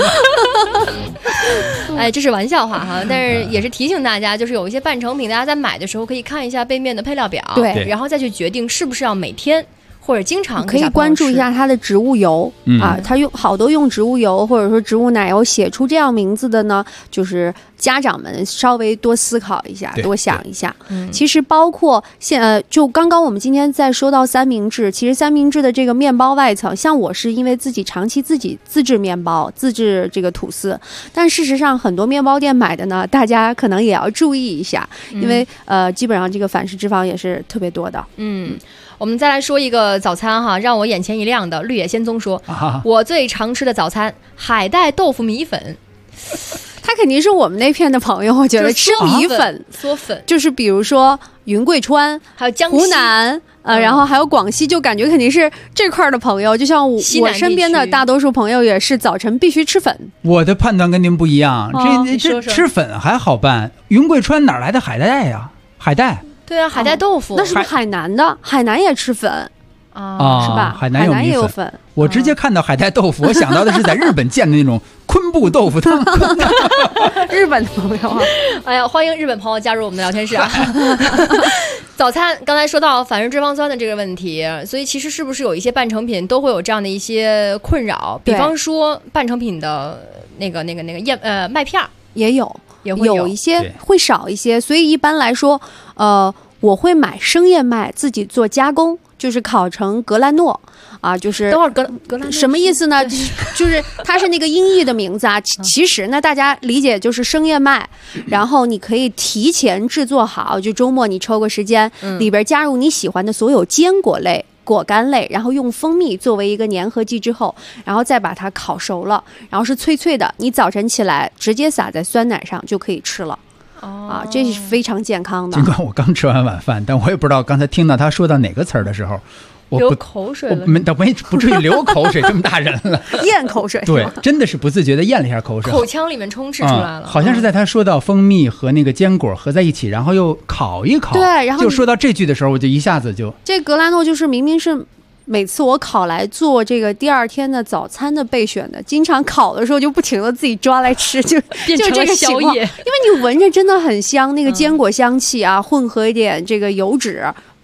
哎，这是玩笑话哈，但是也是提醒大家，就是有一些半成品，大家在买的时候可以看一下背面的配料表， 对， 然后再去决定是不是要每天。或者经常可以关注一下它的植物油它用好多用植物油或者说植物奶油写出这样名字的呢，就是家长们稍微多思考一下，多想一下。其实包括就刚刚我们今天在说到三明治，其实三明治的这个面包外层，像我是因为长期自己自制面包，自制这个吐司，但事实上很多面包店买的呢，大家可能也要注意一下，因为基本上这个反式脂肪也是特别多的。 我们再来说一个早餐哈，让我眼前一亮的。绿野仙踪说，我最常吃的早餐海带豆腐米粉。 他肯定是我们那片的朋友，我觉得吃米粉、 嗦粉， 就是比如说云贵川， 还有江西、 湖南，然后还有广西，就感觉肯定是这块的朋友。就像我身边的大多数朋友也是早晨必须吃粉。 我的判断跟您不一样，这吃粉还好办。云贵川哪来的海带呀？海带。 对啊，海带豆腐， 那是不是海南的？海南也吃粉是吧？ 海南也有粉。 我直接看到海带豆腐，我想到的是在日本见的那种昆布豆腐汤。 日本朋友， 哎呀，欢迎日本朋友加入我们的聊天室啊！早餐刚才说到反式脂肪酸的这个问题，所以其实是不是有一些半成品都会有这样的一些困扰？比方说半成品的那个麦片也有一些会少一些，所以一般来说，我会买生燕麦自己做加工，就是烤成格兰诺啊，就是等会儿格兰诺什么意思呢？就是它是那个音译的名字啊。其实呢，大家理解就是生燕麦，然后你可以提前制作好，就周末你抽个时间，里边加入你喜欢的所有坚果类。果干类，然后用蜂蜜作为一个粘合剂之后，然后再把它烤熟了，然后是脆脆的，你早晨起来直接撒在酸奶上就可以吃了。这是非常健康的。 尽管我刚吃完晚饭，但我也不知道刚才听到他说到哪个词儿的时候，我流口水了， 不至于流口水，这么大人了， 咽口水， 对，真的是不自觉的咽了一下口水， 口腔里面充斥出来了。 好像是在他说到蜂蜜和那个坚果合在一起，然后又烤一烤， 对，然后就说到这句的时候，我就一下子就这格兰诺就是明明是。每次我烤来做这个第二天的早餐的备选的，经常烤的时候就不停的自己抓来吃，就变成了宵夜。 因为你闻着真的很香，那个坚果香气啊，混合一点这个油脂，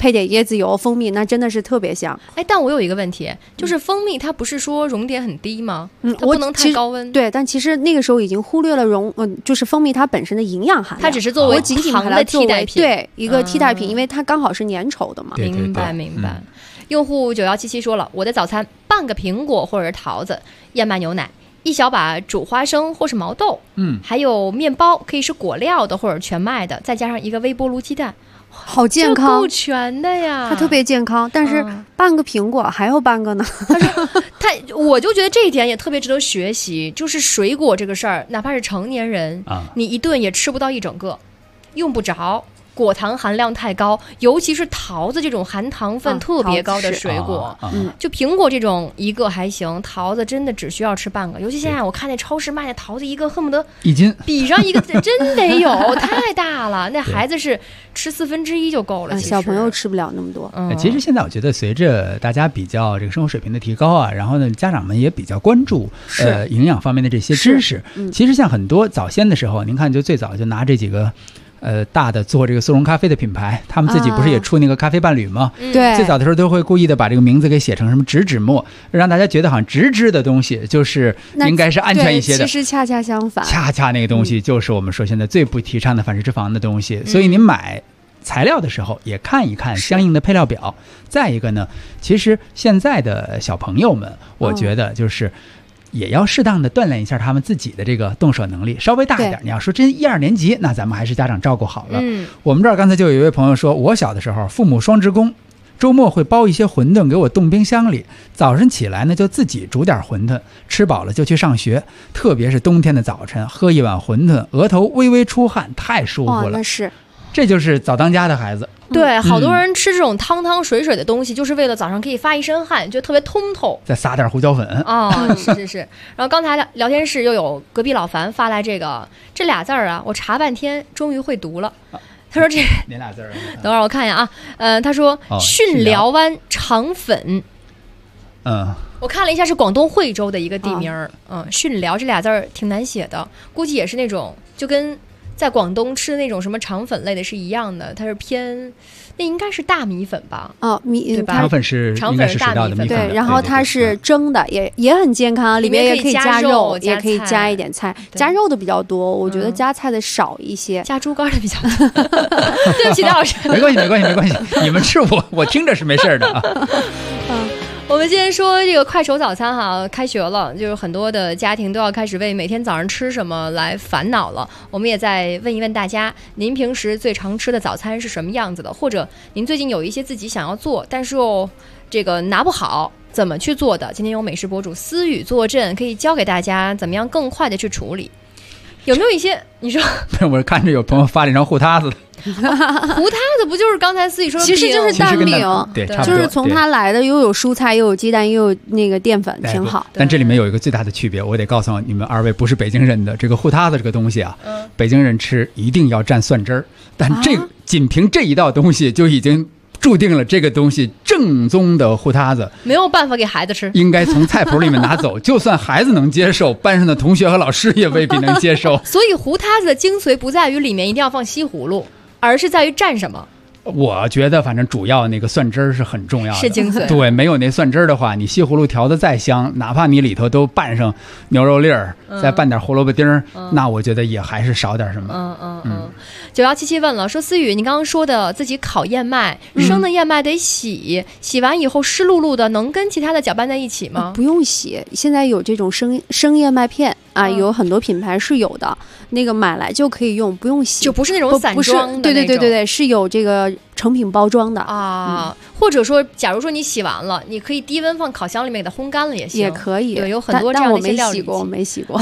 配点椰子油、蜂蜜，那真的是特别香。 哎，但我有一个问题，就是蜂蜜它不是说熔点很低吗？它不能太高温。 对，但其实那个时候已经忽略了就是蜂蜜它本身的营养含量， 它只是作为糖的替代品， 对，一个替代品，因为它刚好是粘稠的嘛。 明白。用户9177说了，我的早餐半个苹果或者是桃子，燕麦牛奶，1小把煮花生或是毛豆，还有面包，可以是果料的或者全麦的，再加上1个微波炉鸡蛋， 好健康， 够全的呀， 它特别健康。但是半个苹果还有半个呢， 我就觉得这一点也特别值得学习，就是水果这个事儿，哪怕是成年人，你一顿也吃不到一整个，用不着。果糖含量太高，尤其是桃子这种含糖分特别高的水果，就苹果这种1个还行，桃子真的只需要吃半个。尤其现在我看那超市卖的桃子1个恨不得 1斤， 比上1个真得有，太大了。那孩子是吃1/4就够了，其实小朋友吃不了那么多。 其实现在我觉得随着大家比较这个生活水平的提高啊，然后呢家长们也比较关注营养方面的这些知识。其实像很多早先的时候，您看就最早就拿这几个。大的做这个速溶咖啡的品牌，他们自己不是也出那个咖啡伴侣吗？ 对， 最早的时候都会故意的把这个名字给写成什么植脂末，让大家觉得好像植脂的东西就是应该是安全一些的。 其实恰恰相反， 恰恰那个东西就是我们说现在最不提倡的反式脂肪的东西。所以您买材料的时候也看一看相应的配料表。再一个呢，其实现在的小朋友们，我觉得就是也要适当的锻炼一下他们自己的这个动手能力，稍微大一点。你要说真1、2年级，那咱们还是家长照顾好了。我们这儿刚才就有一位朋友说，我小的时候父母双职工，周末会包一些馄饨给我冻冰箱里，早晨起来呢就自己煮点馄饨，吃饱了就去上学。特别是冬天的早晨，喝一碗馄饨，额头微微出汗，太舒服了。 那是， 这就是早当家的孩子。 对，好多人吃这种汤汤水水的东西，就是为了早上可以发一身汗，觉得特别通透， 再撒点胡椒粉。 是。然后刚才聊天室又有隔壁老樊发来这俩字儿啊，我查半天终于会读了。他说这哪俩字儿？ 等会儿我看一下啊。他说巽寮湾肠粉。我看了一下是广东惠州的一个地名。巽寮这俩字儿挺难写的，估计也是那种就跟在广东吃的那种什么肠粉类的是一样的，它是偏，那应该是大米粉吧？对吧？ 肠粉是大米粉， 对。然后它是蒸的，也很健康，里面也可以加肉，也可以加一点菜，加肉的比较多，我觉得加菜的少一些， 加猪肝的比较多。对不起，廖老师。 没关系，你们吃我听着是没事的啊。 我们今天说这个快手早餐哈，开学了，就是很多的家庭都要开始为每天早上吃什么来烦恼了。我们也在问一问大家，您平时最常吃的早餐是什么样子的？或者您最近有一些自己想要做，但是又这个拿不好，怎么去做的？今天有美食博主思雨坐镇，可以教给大家怎么样更快的去处理。有没有一些你说？ 我看着有朋友发了一张糊塌子的。 糊塌子不就是刚才自己说的？ 其实就是蛋饼， 对， 就是从它来的，又有蔬菜，又有鸡蛋，又有那个淀粉，挺好。 但这里面有一个最大的区别，我得告诉你们二位不是北京人的，这个糊塌子这个东西啊，北京人吃一定要蘸蒜汁儿，但仅凭这一道东西就已经注定了这个东西正宗的糊塌子没有办法给孩子吃， 应该从菜谱里面拿走。就算孩子能接受，班上的同学和老师也未必能接受。 所以糊塌子的精髓不在于里面一定要放西葫芦，而是在于蘸什么。 我觉得反正主要那个蒜汁儿是很重要的， 是精髓。 对，没有那蒜汁儿的话，你西葫芦调的再香，哪怕你里头都拌上牛肉粒儿，再拌点胡萝卜丁儿，那我觉得也还是少点什么。 9177问了，说思雨，你刚刚说的自己烤燕麦，生的燕麦得洗，洗完以后湿漉漉的，能跟其他的搅拌在一起吗？ 不用洗，现在有这种生燕麦片啊，有很多品牌是有的，那个买来就可以用，不用洗， 就不是那种散装的那种。 对，是有这个成品包装的啊。或者说，假如说你洗完了，你可以低温放烤箱里面给它烘干了也行， 也可以。 对，有很多这样的一些料理。 我没洗过。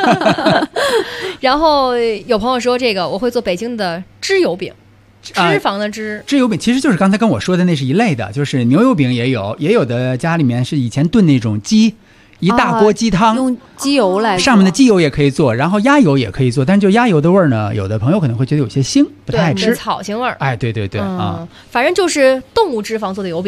然后有朋友说，这个我会做北京的脂油饼。脂肪的脂油饼其实就是刚才跟我说的那是一类的，就是牛油饼也有的家里面是以前炖那种鸡，一大锅鸡汤， 用鸡油来做， 上面的鸡油也可以做，然后鸭油也可以做，但是就鸭油的味儿呢，有的朋友可能会觉得有些腥，不太爱吃， 草腥味儿。 哎，对反正就是动物脂肪做的油饼呗。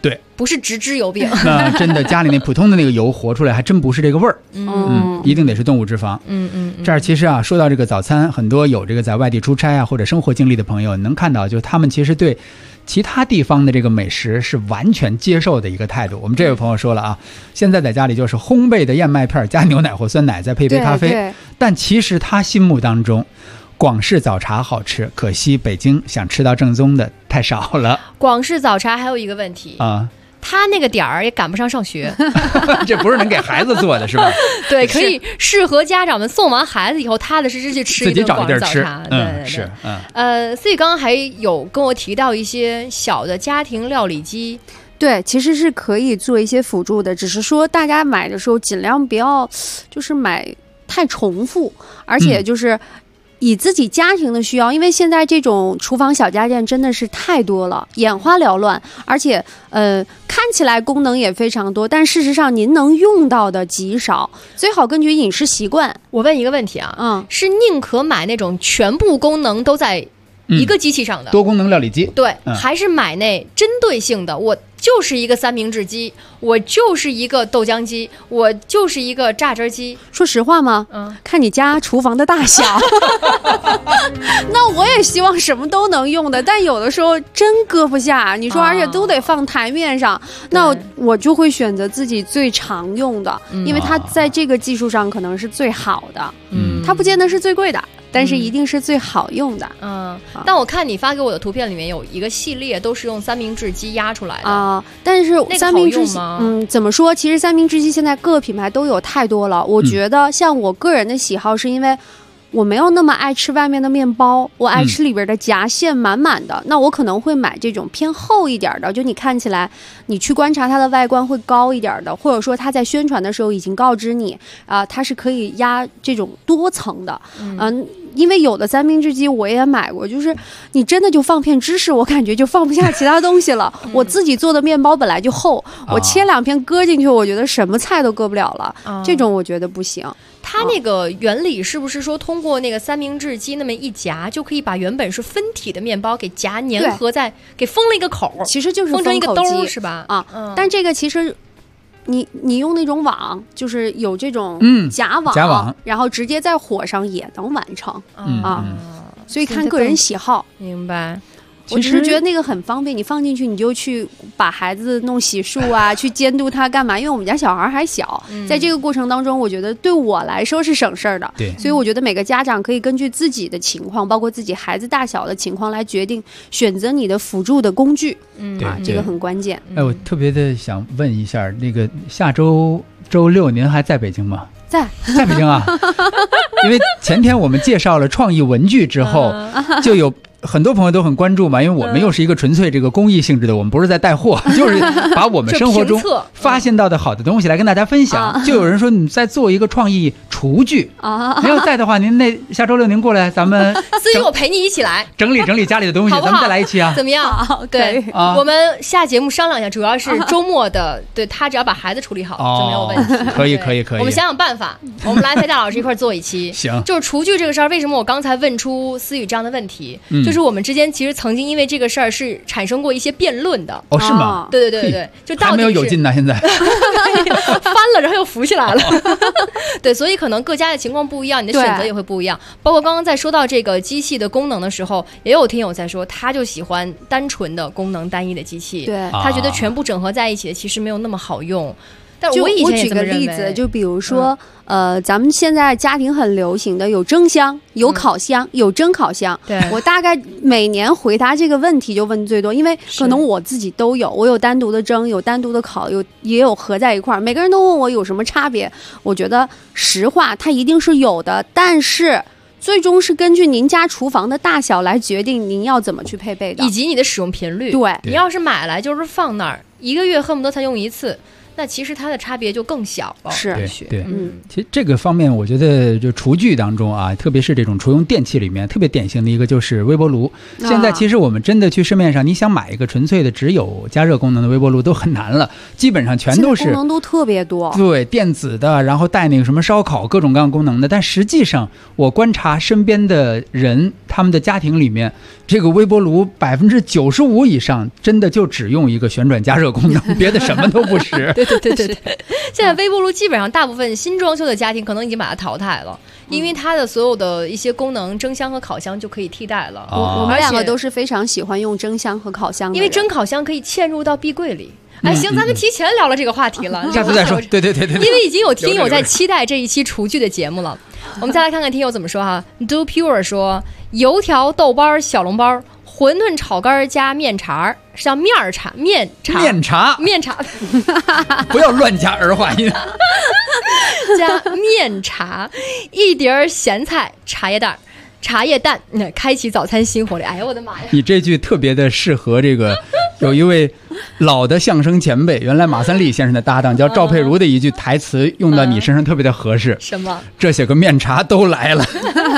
对， 不是植脂油饼。 那真的家里那普通的那个油活出来还真不是这个味儿。一定得是动物脂肪。这儿其实啊，说到这个早餐，很多有这个在外地出差啊或者生活经历的朋友能看到，就是他们其实对其他地方的这个美食是完全接受的一个态度。我们这位朋友说了啊，现在在家里就是烘焙的燕麦片加牛奶或酸奶，再配杯咖啡。但其实他心目当中广式早茶好吃，可惜北京想吃到正宗的太少了。 广式早茶还有一个问题啊，他那个点儿也赶不上上学。 这不是能给孩子做的是吧？ 对，可以适合家长们送完孩子以后，踏踏实实去吃一顿广式早茶。对， 是。 所以刚刚还有跟我提到一些小的家庭料理机。 对，其实是可以做一些辅助的，只是说大家买的时候尽量不要就是买太重复，而且就是以自己家庭的需要，因为现在这种厨房小家电真的是太多了，眼花缭乱，而且看起来功能也非常多，但事实上您能用到的极少，最好根据饮食习惯。 我问一个问题啊，是宁可买那种全部功能都在一个机器上的多功能料理机， 对，还是买那针对性的？我就是一个三明治机，我就是一个豆浆机，我就是一个榨汁机。 说实话吗？看你家厨房的大小。那我也希望什么都能用的，但有的时候真搁不下。你说，而且都得放台面上，那我就会选择自己最常用的，因为它在这个技术上可能是最好的。它不见得是最贵的，但是一定是最好用的。 但我看你发给我的图片里面有一个系列都是用三明治机压出来的但是三明治机， 怎么说？其实三明治机现在各品牌都有太多了。我觉得像我个人的喜好，是因为我没有那么爱吃外面的面包，我爱吃里边的夹馅满满的。那我可能会买这种偏厚一点的，就你看起来，你去观察它的外观会高一点的，或者说它在宣传的时候已经告知你它是可以压这种多层的。因为有的三明治机我也买过，就是你真的就放片芝士，我感觉就放不下其他东西了。我自己做的面包本来就厚，我切2片搁进去，我觉得什么菜都搁不了了。这种我觉得不行。 它那个原理是不是说通过那个三明治机那么一夹，就可以把原本是分体的面包给夹粘合在，给封了一个口？ 其实就是封成一个兜是吧？ 但这个其实。你用那种网，就是有这种夹网，然后直接在火上也能完成所以看个人喜好。 明白。 我只是觉得那个很方便，你放进去你就去把孩子弄洗漱啊，去监督他干嘛？因为我们家小孩还小，在这个过程当中，我觉得对我来说是省事儿的。 对， 所以我觉得每个家长可以根据自己的情况，包括自己孩子大小的情况来决定选择你的辅助的工具。这个很关键。 我特别的想问一下，那个下周6您还在北京吗？ 在北京啊。因为前天我们介绍了创意文具之后，就有很多朋友都很关注嘛，因为我们又是一个纯粹这个公益性质的，我们不是在带货，就是把我们生活中发现到的好的东西来跟大家分享。就有人说你再做一个创意厨具您要在的话，您下周6您过来，咱们思雨我陪你一起来整理家里的东西，咱们再来一期啊， 怎么样？对，我们下节目商量一下，主要是周末的，对他只要把孩子处理好就没有问题。 可以。 我们想想办法，我们来陪大老师一块做一期。 行， 就是厨具这个事儿，为什么我刚才问出思雨这样的问题？就是我们之间其实曾经因为这个事儿是产生过一些辩论的。 是吗？ 对，就到底还没有劲呢，现在翻了，然后又浮起来了。对，所以可能各家的情况不一样，你的选择也会不一样。包括刚刚在说到这个机器的功能的时候，也有听友在说，他就喜欢单纯的功能单一的机器， 对， 他觉得全部整合在一起的其实没有那么好用。但我以前也举个例子，就比如说，咱们现在家庭很流行的有蒸箱、有烤箱、有蒸烤箱。 对， 我大概每年回答这个问题就问最多，因为可能我自己都有，我有单独的蒸，有单独的烤，也有合在一块儿。每个人都问我有什么差别，我觉得实话它一定是有的，但是最终是根据您家厨房的大小来决定您要怎么去配备的， 以及你的使用频率。 对， 你要是买来就是放那儿，1个月恨不得才用一次。 那其实它的差别就更小了。 是， 对，其实这个方面，我觉得就厨具当中啊，特别是这种厨用电器里面，特别典型的一个就是微波炉。现在其实我们真的去市面上，你想买一个纯粹的只有加热功能的微波炉都很难了，基本上全都是功能都特别多， 对，电子的，然后带那个什么烧烤各种各样功能的。但实际上，我观察身边的人，他们的家庭里面，这个微波炉95%以上真的就只用一个旋转加热功能，别的什么都不是。 对，现在微波炉基本上大部分新装修的家庭可能已经把它淘汰了，因为它的所有的一些功能，蒸箱和烤箱就可以替代了。 我们两个都是非常喜欢用蒸箱和烤箱的， 因为蒸烤箱可以嵌入到壁柜里。哎，行，咱们提前聊了这个话题了， 下次再说。对，因为已经有听友在期待这一期厨具的节目了。我们再来看看听友怎么说哈。Do Pure 说，油条、豆包、小笼包、馄饨、炒肝加面茶，是叫面茶， 不要乱加儿化音。 加面茶，一碟咸菜，茶叶蛋，开启早餐新活力。哎呀，我的妈呀！ 你这句特别的适合这个，有一位老的相声前辈，原来马三立先生的搭档叫赵佩茹的一句台词，用到你身上特别的合适。 什么？ 这些个面茶都来了。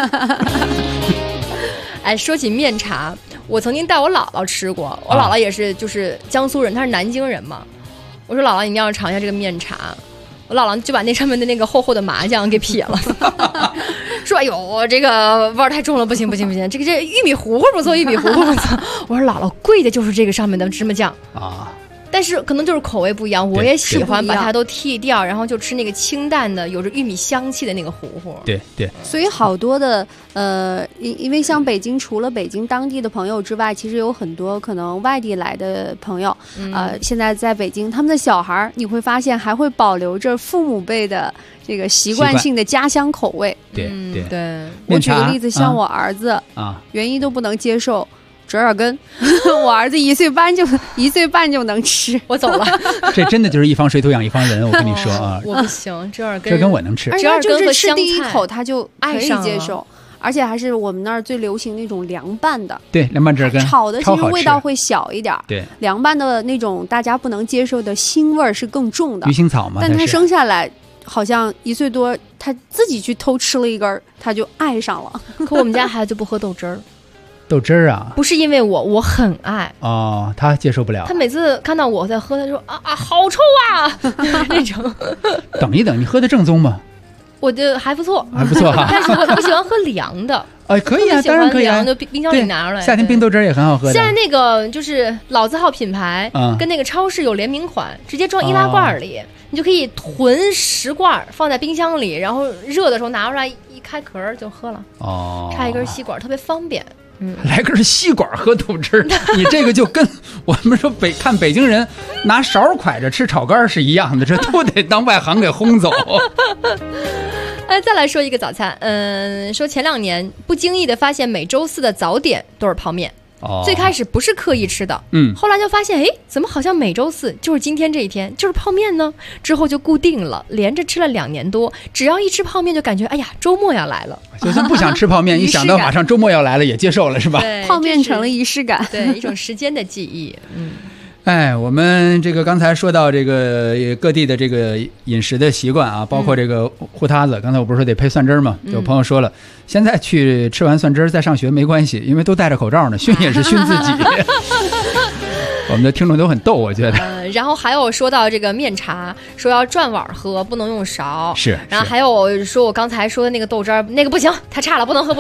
哎，说起面茶，我曾经带我姥姥吃过，我姥姥也是就是江苏人，她是南京人嘛。我说姥姥，你一定要尝一下这个面茶。我姥姥就把那上面的那个厚厚的麻酱给撇了，说：“哎呦，这个味儿太重了，不行，这玉米糊糊不错，玉米糊糊不错。”我说：“姥姥，贵的就是这个上面的芝麻酱啊。”但是可能就是口味不一样，我也喜欢把它都剔掉，然后就吃那个清淡的有着玉米香气的那个糊糊。 对， 所以好多的因为像北京，除了北京当地的朋友之外，其实有很多可能外地来的朋友，现在在北京，他们的小孩你会发现还会保留着父母辈的这个习惯性的家乡口味。 对。 我举个例子，像我儿子原一都不能接受折耳根，我儿子1岁半就能吃。 我走了。 这真的就是一方水土养一方人，我跟你说啊。 我不行，折耳根我能吃， 折耳根和吃第一口他就可以接受，而且还是我们那儿最流行那种凉拌的。 对，凉拌折耳根炒的其实味道会小一点， 对， 凉拌的那种大家不能接受的腥味是更重的。 鱼腥草嘛， 但他生下来好像1岁多，他自己去偷吃了一根，他就爱上了。 可我们家孩子就不喝豆汁儿。 豆汁儿啊？ 不是因为我很爱哦，他接受不了。 他每次看到我在喝，他说好臭啊那种。 等一等，你喝的正宗吗？ 我的还不错， 还不错哈。 但是我喜欢喝凉的。 可以啊，当然可以啊， 就冰箱里拿出来。 夏天冰豆汁儿也很好喝的。 现在那个就是老字号品牌，跟那个超市有联名款，直接装易拉罐里，你就可以囤10罐放在冰箱里，然后热的时候拿出来一开壳就喝了。插一根吸管特别方便。 来根吸管喝豆汁儿，你这个就跟我们说看北京人拿勺蒯着吃炒肝是一样的，这都得当外行给轰走。 再来说一个早餐，说前2年不经意的发现每周4的早点都是泡面。最开始不是刻意吃的，后来就发现，怎么好像每周4就是今天这一天就是泡面呢？之后就固定了，连着吃了2年多，只要一吃泡面就感觉，哎呀，周末要来了。 就算不想吃泡面，一想到马上周末要来了，也接受了，是吧？ 泡面成了仪式感， 对，一种时间的记忆。 哎，我们这个刚才说到这个各地的这个饮食的习惯啊，包括这个糊塌子，刚才我不是说得配蒜汁吗？有朋友说了，现在去吃完蒜汁再上学没关系，因为都戴着口罩呢，熏也是熏自己。我们的听众都很逗，我觉得。 然后还有说到这个面茶，说要转碗喝，不能用勺。 是。 然后还有说我刚才说的那个豆汁儿，那个不行，太差了，不能喝。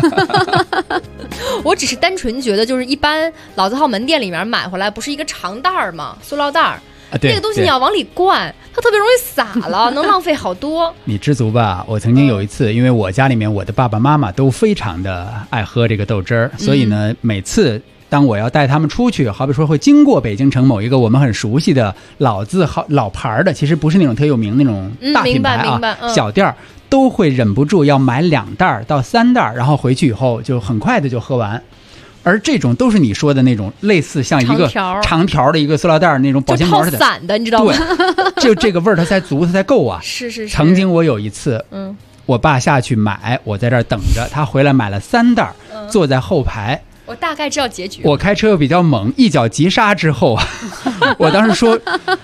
我只是单纯觉得，就是一般老字号门店里面买回来不是一个长袋儿吗？塑料袋儿。那个东西你要往里灌，它特别容易洒了，能浪费好多。 你知足吧？我曾经有一次，因为我家里面我的爸爸妈妈都非常的爱喝这个豆汁儿，所以呢，每次当我要带他们出去，好比说会经过北京城某一个我们很熟悉的老牌的，其实不是那种特有名那种大品牌啊，小店儿，都会忍不住要买2袋到3袋，然后回去以后就很快的就喝完。而这种都是你说的那种类似像一个长条的一个塑料袋那种保鲜膜似的， 泡散的，你知道吗？ 对，就这个味儿它才足，它才够啊。 是。 曾经我有一次，我爸下去买，我在这儿等着，他回来买了3袋，坐在后排。 我大概知道结局。 我开车又比较猛，一脚急刹之后，我当时说，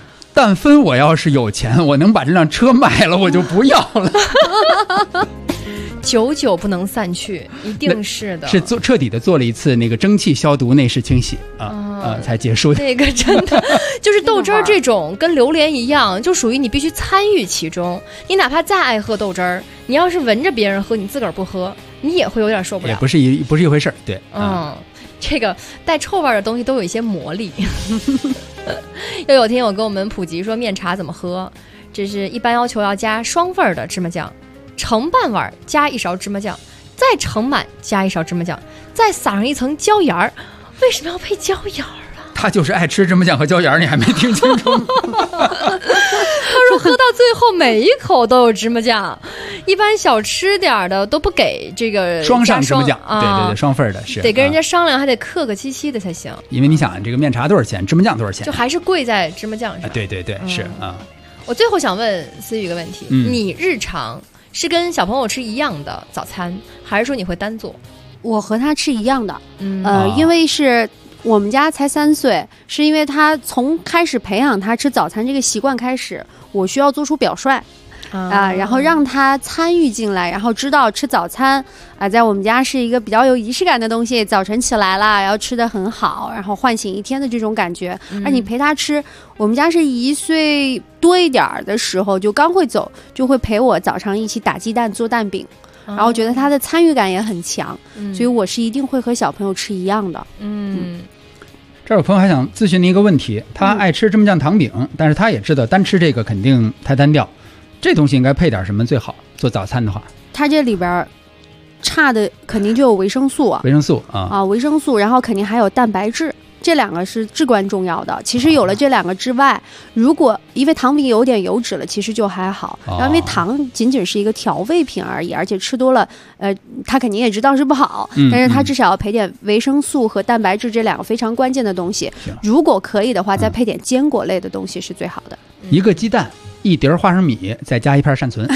但分我要是有钱，我能把这辆车卖了，我就不要了。 久久不能散去，一定是的。 是彻底的做了一次那个蒸汽消毒、内视清洗才结束的。 那个真的就是豆汁儿这种，跟榴莲一样，就属于你必须参与其中。你哪怕再爱喝豆汁儿，你要是闻着别人喝，你自个儿不喝，你也会有点受不了。 也不是一回事儿，对。 这个带臭味的东西都有一些魔力。又有听友跟我们普及说面茶怎么喝，这是一般要求要加双份的芝麻酱，盛半碗加1勺芝麻酱，再盛满加1勺芝麻酱，再撒上一层椒盐儿。为什么要配椒盐儿啊？ 他就是爱吃芝麻酱和椒盐儿，你还没听清楚吗？ 他说喝到最后每一口都有芝麻酱，一般小吃点的都不给这个双上芝麻酱， 对对，双份的是得跟人家商量，还得客客气气的才行。 因为你想这个面茶多少钱，芝麻酱多少钱， 就还是贵在芝麻酱上。 对对对，是啊。 我最后想问思雨一个问题，你日常是跟小朋友吃一样的早餐，还是说你会单做？ 我和他吃一样的，因为是我们家才3岁，是因为他从开始培养他吃早餐这个习惯开始，我需要做出表率然后让他参与进来，然后知道吃早餐在我们家是一个比较有仪式感的东西，早晨起来了要吃得很好，然后唤醒一天的这种感觉。而你陪他吃，我们家是1岁多一点的时候就刚会走，就会陪我早上一起打鸡蛋做蛋饼，然后觉得他的参与感也很强，所以我是一定会和小朋友吃一样的。 这儿有朋友还想咨询您一个问题，他爱吃芝麻酱糖饼，但是他也知道单吃这个肯定太单调，这东西应该配点什么最好？做早餐的话， 它这里边差的肯定就有维生素维生素维生素，然后肯定还有蛋白质，这2个是至关重要的。其实有了这2个之外，如果因为糖饼有点油脂了，其实就还好。然后因为糖仅仅是一个调味品而已，而且吃多了，他肯定也知道是不好，但是他至少要配点维生素和蛋白质这2个非常关键的东西。如果可以的话，再配点坚果类的东西是最好的。 一个鸡蛋，1碟花生米，再加1片善存。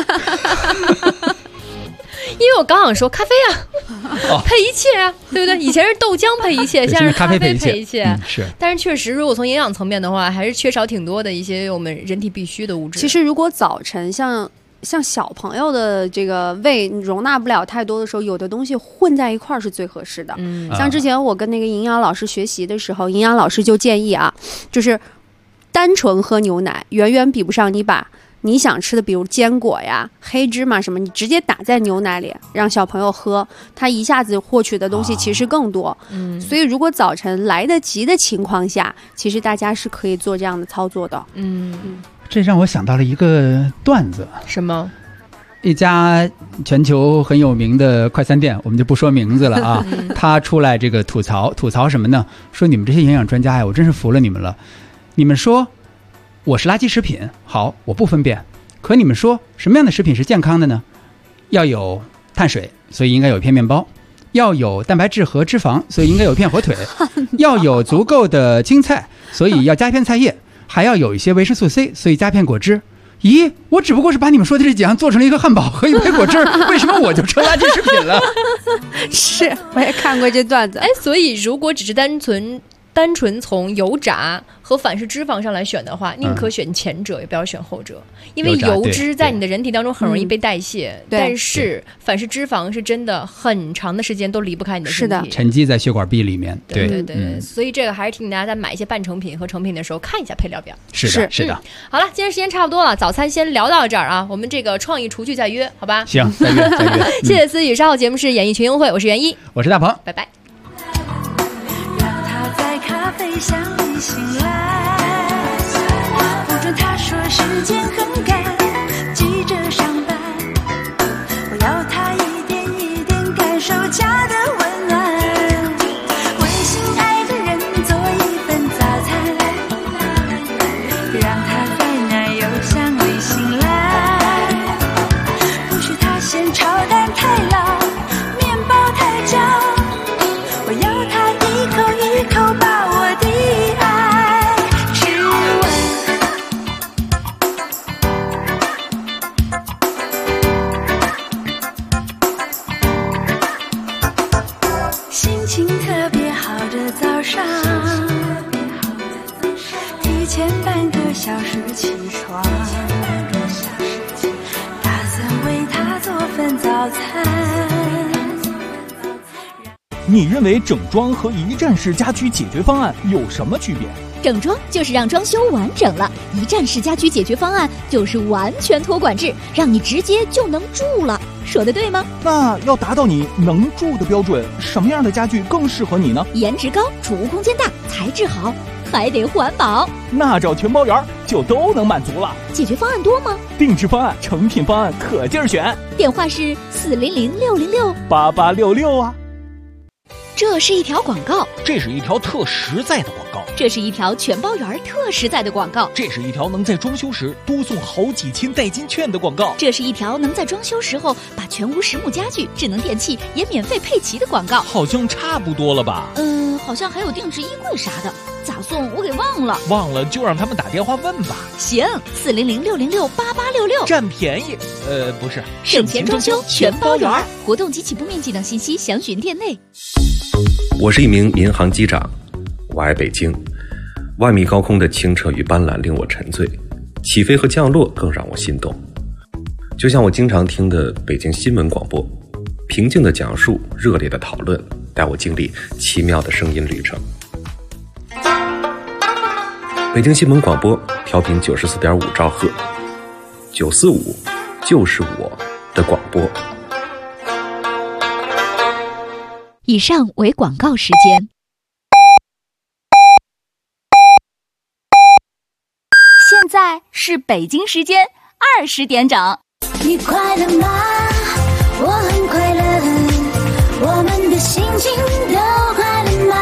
因为我刚想说咖啡配一切对不对？以前是豆浆配一切，现在是咖啡配一切。 是， 但是确实，如果从营养层面的话，还是缺少挺多的一些我们人体必需的物质。 其实，如果早晨像小朋友的这个胃容纳不了太多的时候，有的东西混在一块儿是最合适的。像之前我跟那个营养老师学习的时候，营养老师就建议就是单纯喝牛奶远远比不上你把你想吃的比如坚果呀、黑芝麻什么，你直接打在牛奶里让小朋友喝，他一下子获取的东西其实更多。所以如果早晨来得及的情况下，其实大家是可以做这样的操作的。 这让我想到了一个段子。 什么？ 一家全球很有名的快餐店，我们就不说名字了他出来这个吐槽什么呢？说你们这些营养专家呀，我真是服了你们了。你们说我是垃圾食品，好，我不分辨。可你们说什么样的食品是健康的呢？要有碳水，所以应该有一片面包；要有蛋白质和脂肪，所以应该有一片火腿；要有足够的青菜，所以要加一片菜叶；还要有一些维生素 C， 所以加片果汁。咦，我只不过是把你们说的这几样做成了一个汉堡和一杯果汁，为什么我就成垃圾食品了？ 是，我也看过这段子。 所以如果只是单纯从油炸和反式脂肪上来选的话，宁可选前者也不要选后者，因为油脂在你的人体当中很容易被代谢，但是反式脂肪是真的很长的时间都离不开你的身体， 沉积在血管壁里面。 对，所以这个还是提醒大家在买一些半成品和成品的时候看一下配料表。 是的。 好了，今天时间差不多了，早餐先聊到这儿我们这个创意厨具再约，好吧？ 行，再约。 谢谢思雨，稍后节目是演艺群英会，我是袁一， 我是大鹏， 拜拜。 咖啡香里醒来，不准他说时间很赶，急着上班。我要他一点一点感受家的温暖，为心爱的人做一份早餐，让他在奶油香里醒来。不许他嫌炒蛋太老，面包太焦，我要他一口一口把我的爱吃前半个小时起床，打算为他做份早餐。 你认为整装和一站式家居解决方案有什么区别？ 整装就是让装修完整了，一站式家居解决方案就是完全托管制，让你直接就能住了。说的对吗？ 那要达到你能住的标准，什么样的家具更适合你呢？ 颜值高，储物空间大，材质好，还得环保。 那找全包园就都能满足了。 解决方案多吗？ 定制方案、成品方案可劲儿选。 电话是 400-606-8866啊。 这是一条广告， 这是一条特实在的广告， 这是一条全包园特实在的广告， 这是一条能在装修时多送好几千代金券的广告， 这是一条能在装修时候把全屋实木家具、智能电器也免费配齐的广告。 好像差不多了吧？ 好像还有定制衣柜啥的，咋送我给忘了。 忘了就让他们打电话问吧。 行，400-606-8866， 占便宜。不是， 省钱装修全包园。活动及起步面积等信息详询店内。 我是一名民航机长，我爱北京。万米高空的清澈与斑斓令我沉醉，起飞和降落更让我心动。就像我经常听的北京新闻广播，平静的讲述，热烈的讨论，带我经历奇妙的声音旅程。北京新闻广播调频94.5兆赫，945就是我的广播。 以上为广告时间。 现在是北京时间20点整。 你快乐吗？我很快乐，我们的心情都快乐吗？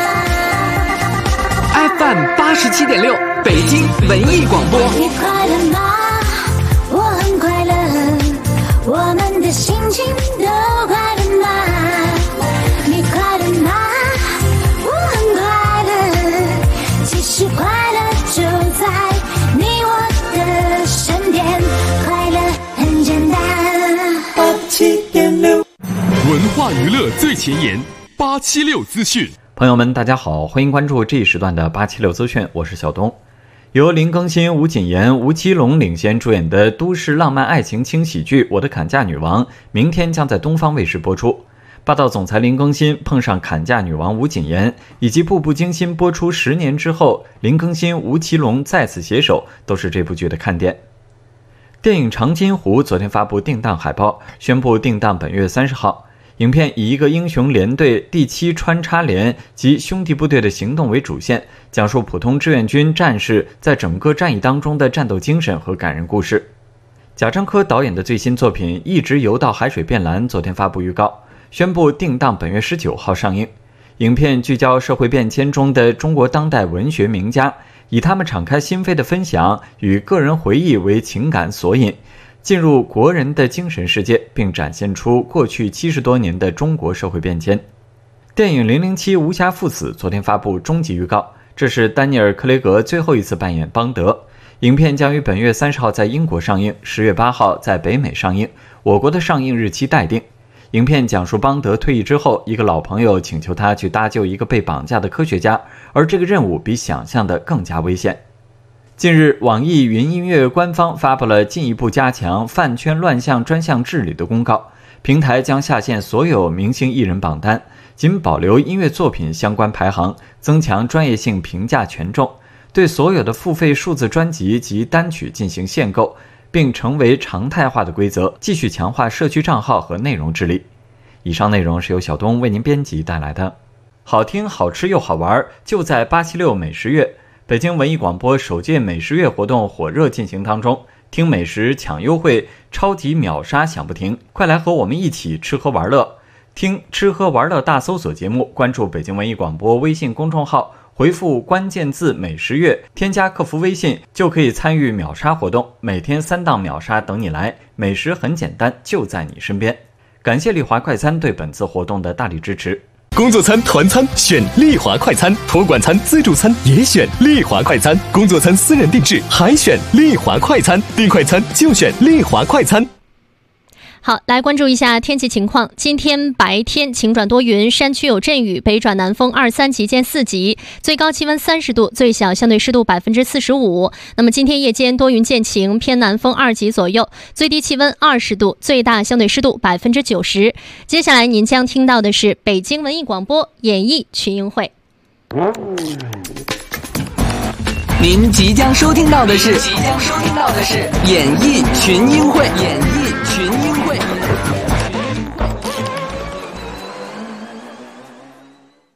FM 87.6，北京文艺广播。 你快乐吗？我很快乐，我们的心情都快乐吗？你快乐吗？我很快乐，其实快乐就在你我的身边，快乐很简单。87.6， 文化娱乐最前沿，876资讯。 朋友们，大家好，欢迎关注这一时段的876资讯，我是小东。由林更新、吴谨言、吴奇隆领衔主演的都市浪漫爱情轻喜剧《我的砍价女王》明天将在东方卫视播出。霸道总裁林更新碰上砍价女王吴谨言，以及《步步惊心》播出10年之后，林更新、吴奇隆再次携手，都是这部剧的看点。电影《长津湖》昨天发布定档海报，宣布定档本月30号。影片以一个英雄联队第7穿插连及兄弟部队的行动为主线，讲述普通志愿军战士在整个战役当中的战斗精神和感人故事。贾樟柯导演的最新作品《一直游到海水变蓝》昨天发布预告，宣布定档本月19号上映。影片聚焦社会变迁中的中国当代文学名家，以他们敞开心扉的分享与个人回忆为情感索引，进入国人的精神世界，并展现出过去70多年的中国社会变迁。电影《007无暇赴死》昨天发布终极预告，这是丹尼尔·克雷格最后一次扮演邦德。影片将于本月30号在英国上映，10月8号在北美上映，我国的上映日期待定。影片讲述邦德退役之后，一个老朋友请求他去搭救一个被绑架的科学家，而这个任务比想象的更加危险。近日，网易云音乐官方发布了进一步加强饭圈乱象专项治理的公告，平台将下线所有明星艺人榜单，仅保留音乐作品相关排行，增强专业性评价权重，对所有的付费数字专辑及单曲进行限购，并成为常态化的规则，继续强化社区账号和内容治理。以上内容是由小东为您编辑带来的。好听、好吃又好玩，就在876美食月。北京文艺广播首届美食月活动火热进行当中，听美食抢优惠，超级秒杀享不停，快来和我们一起吃喝玩乐。听吃喝玩乐大搜索节目，关注北京文艺广播微信公众号，回复关键字美食月，添加客服微信就可以参与秒杀活动，每天3档秒杀等你来，美食很简单，就在你身边。感谢丽华快餐对本次活动的大力支持。 工作餐、团餐选丽华快餐，托管餐、自助餐也选丽华快餐，工作餐私人定制还选丽华快餐，订快餐就选丽华快餐。 好，来关注一下天气情况。今天白天晴转多云，山区有阵雨，北转南风2、3级见4级，最高气温30度，最小相对湿度45%。那么今天夜间多云见晴，偏南风2级左右，最低气温20度，最大相对湿度90%。接下来您将听到的是北京文艺广播演艺群英会。 您即将收听到的是演艺群英会。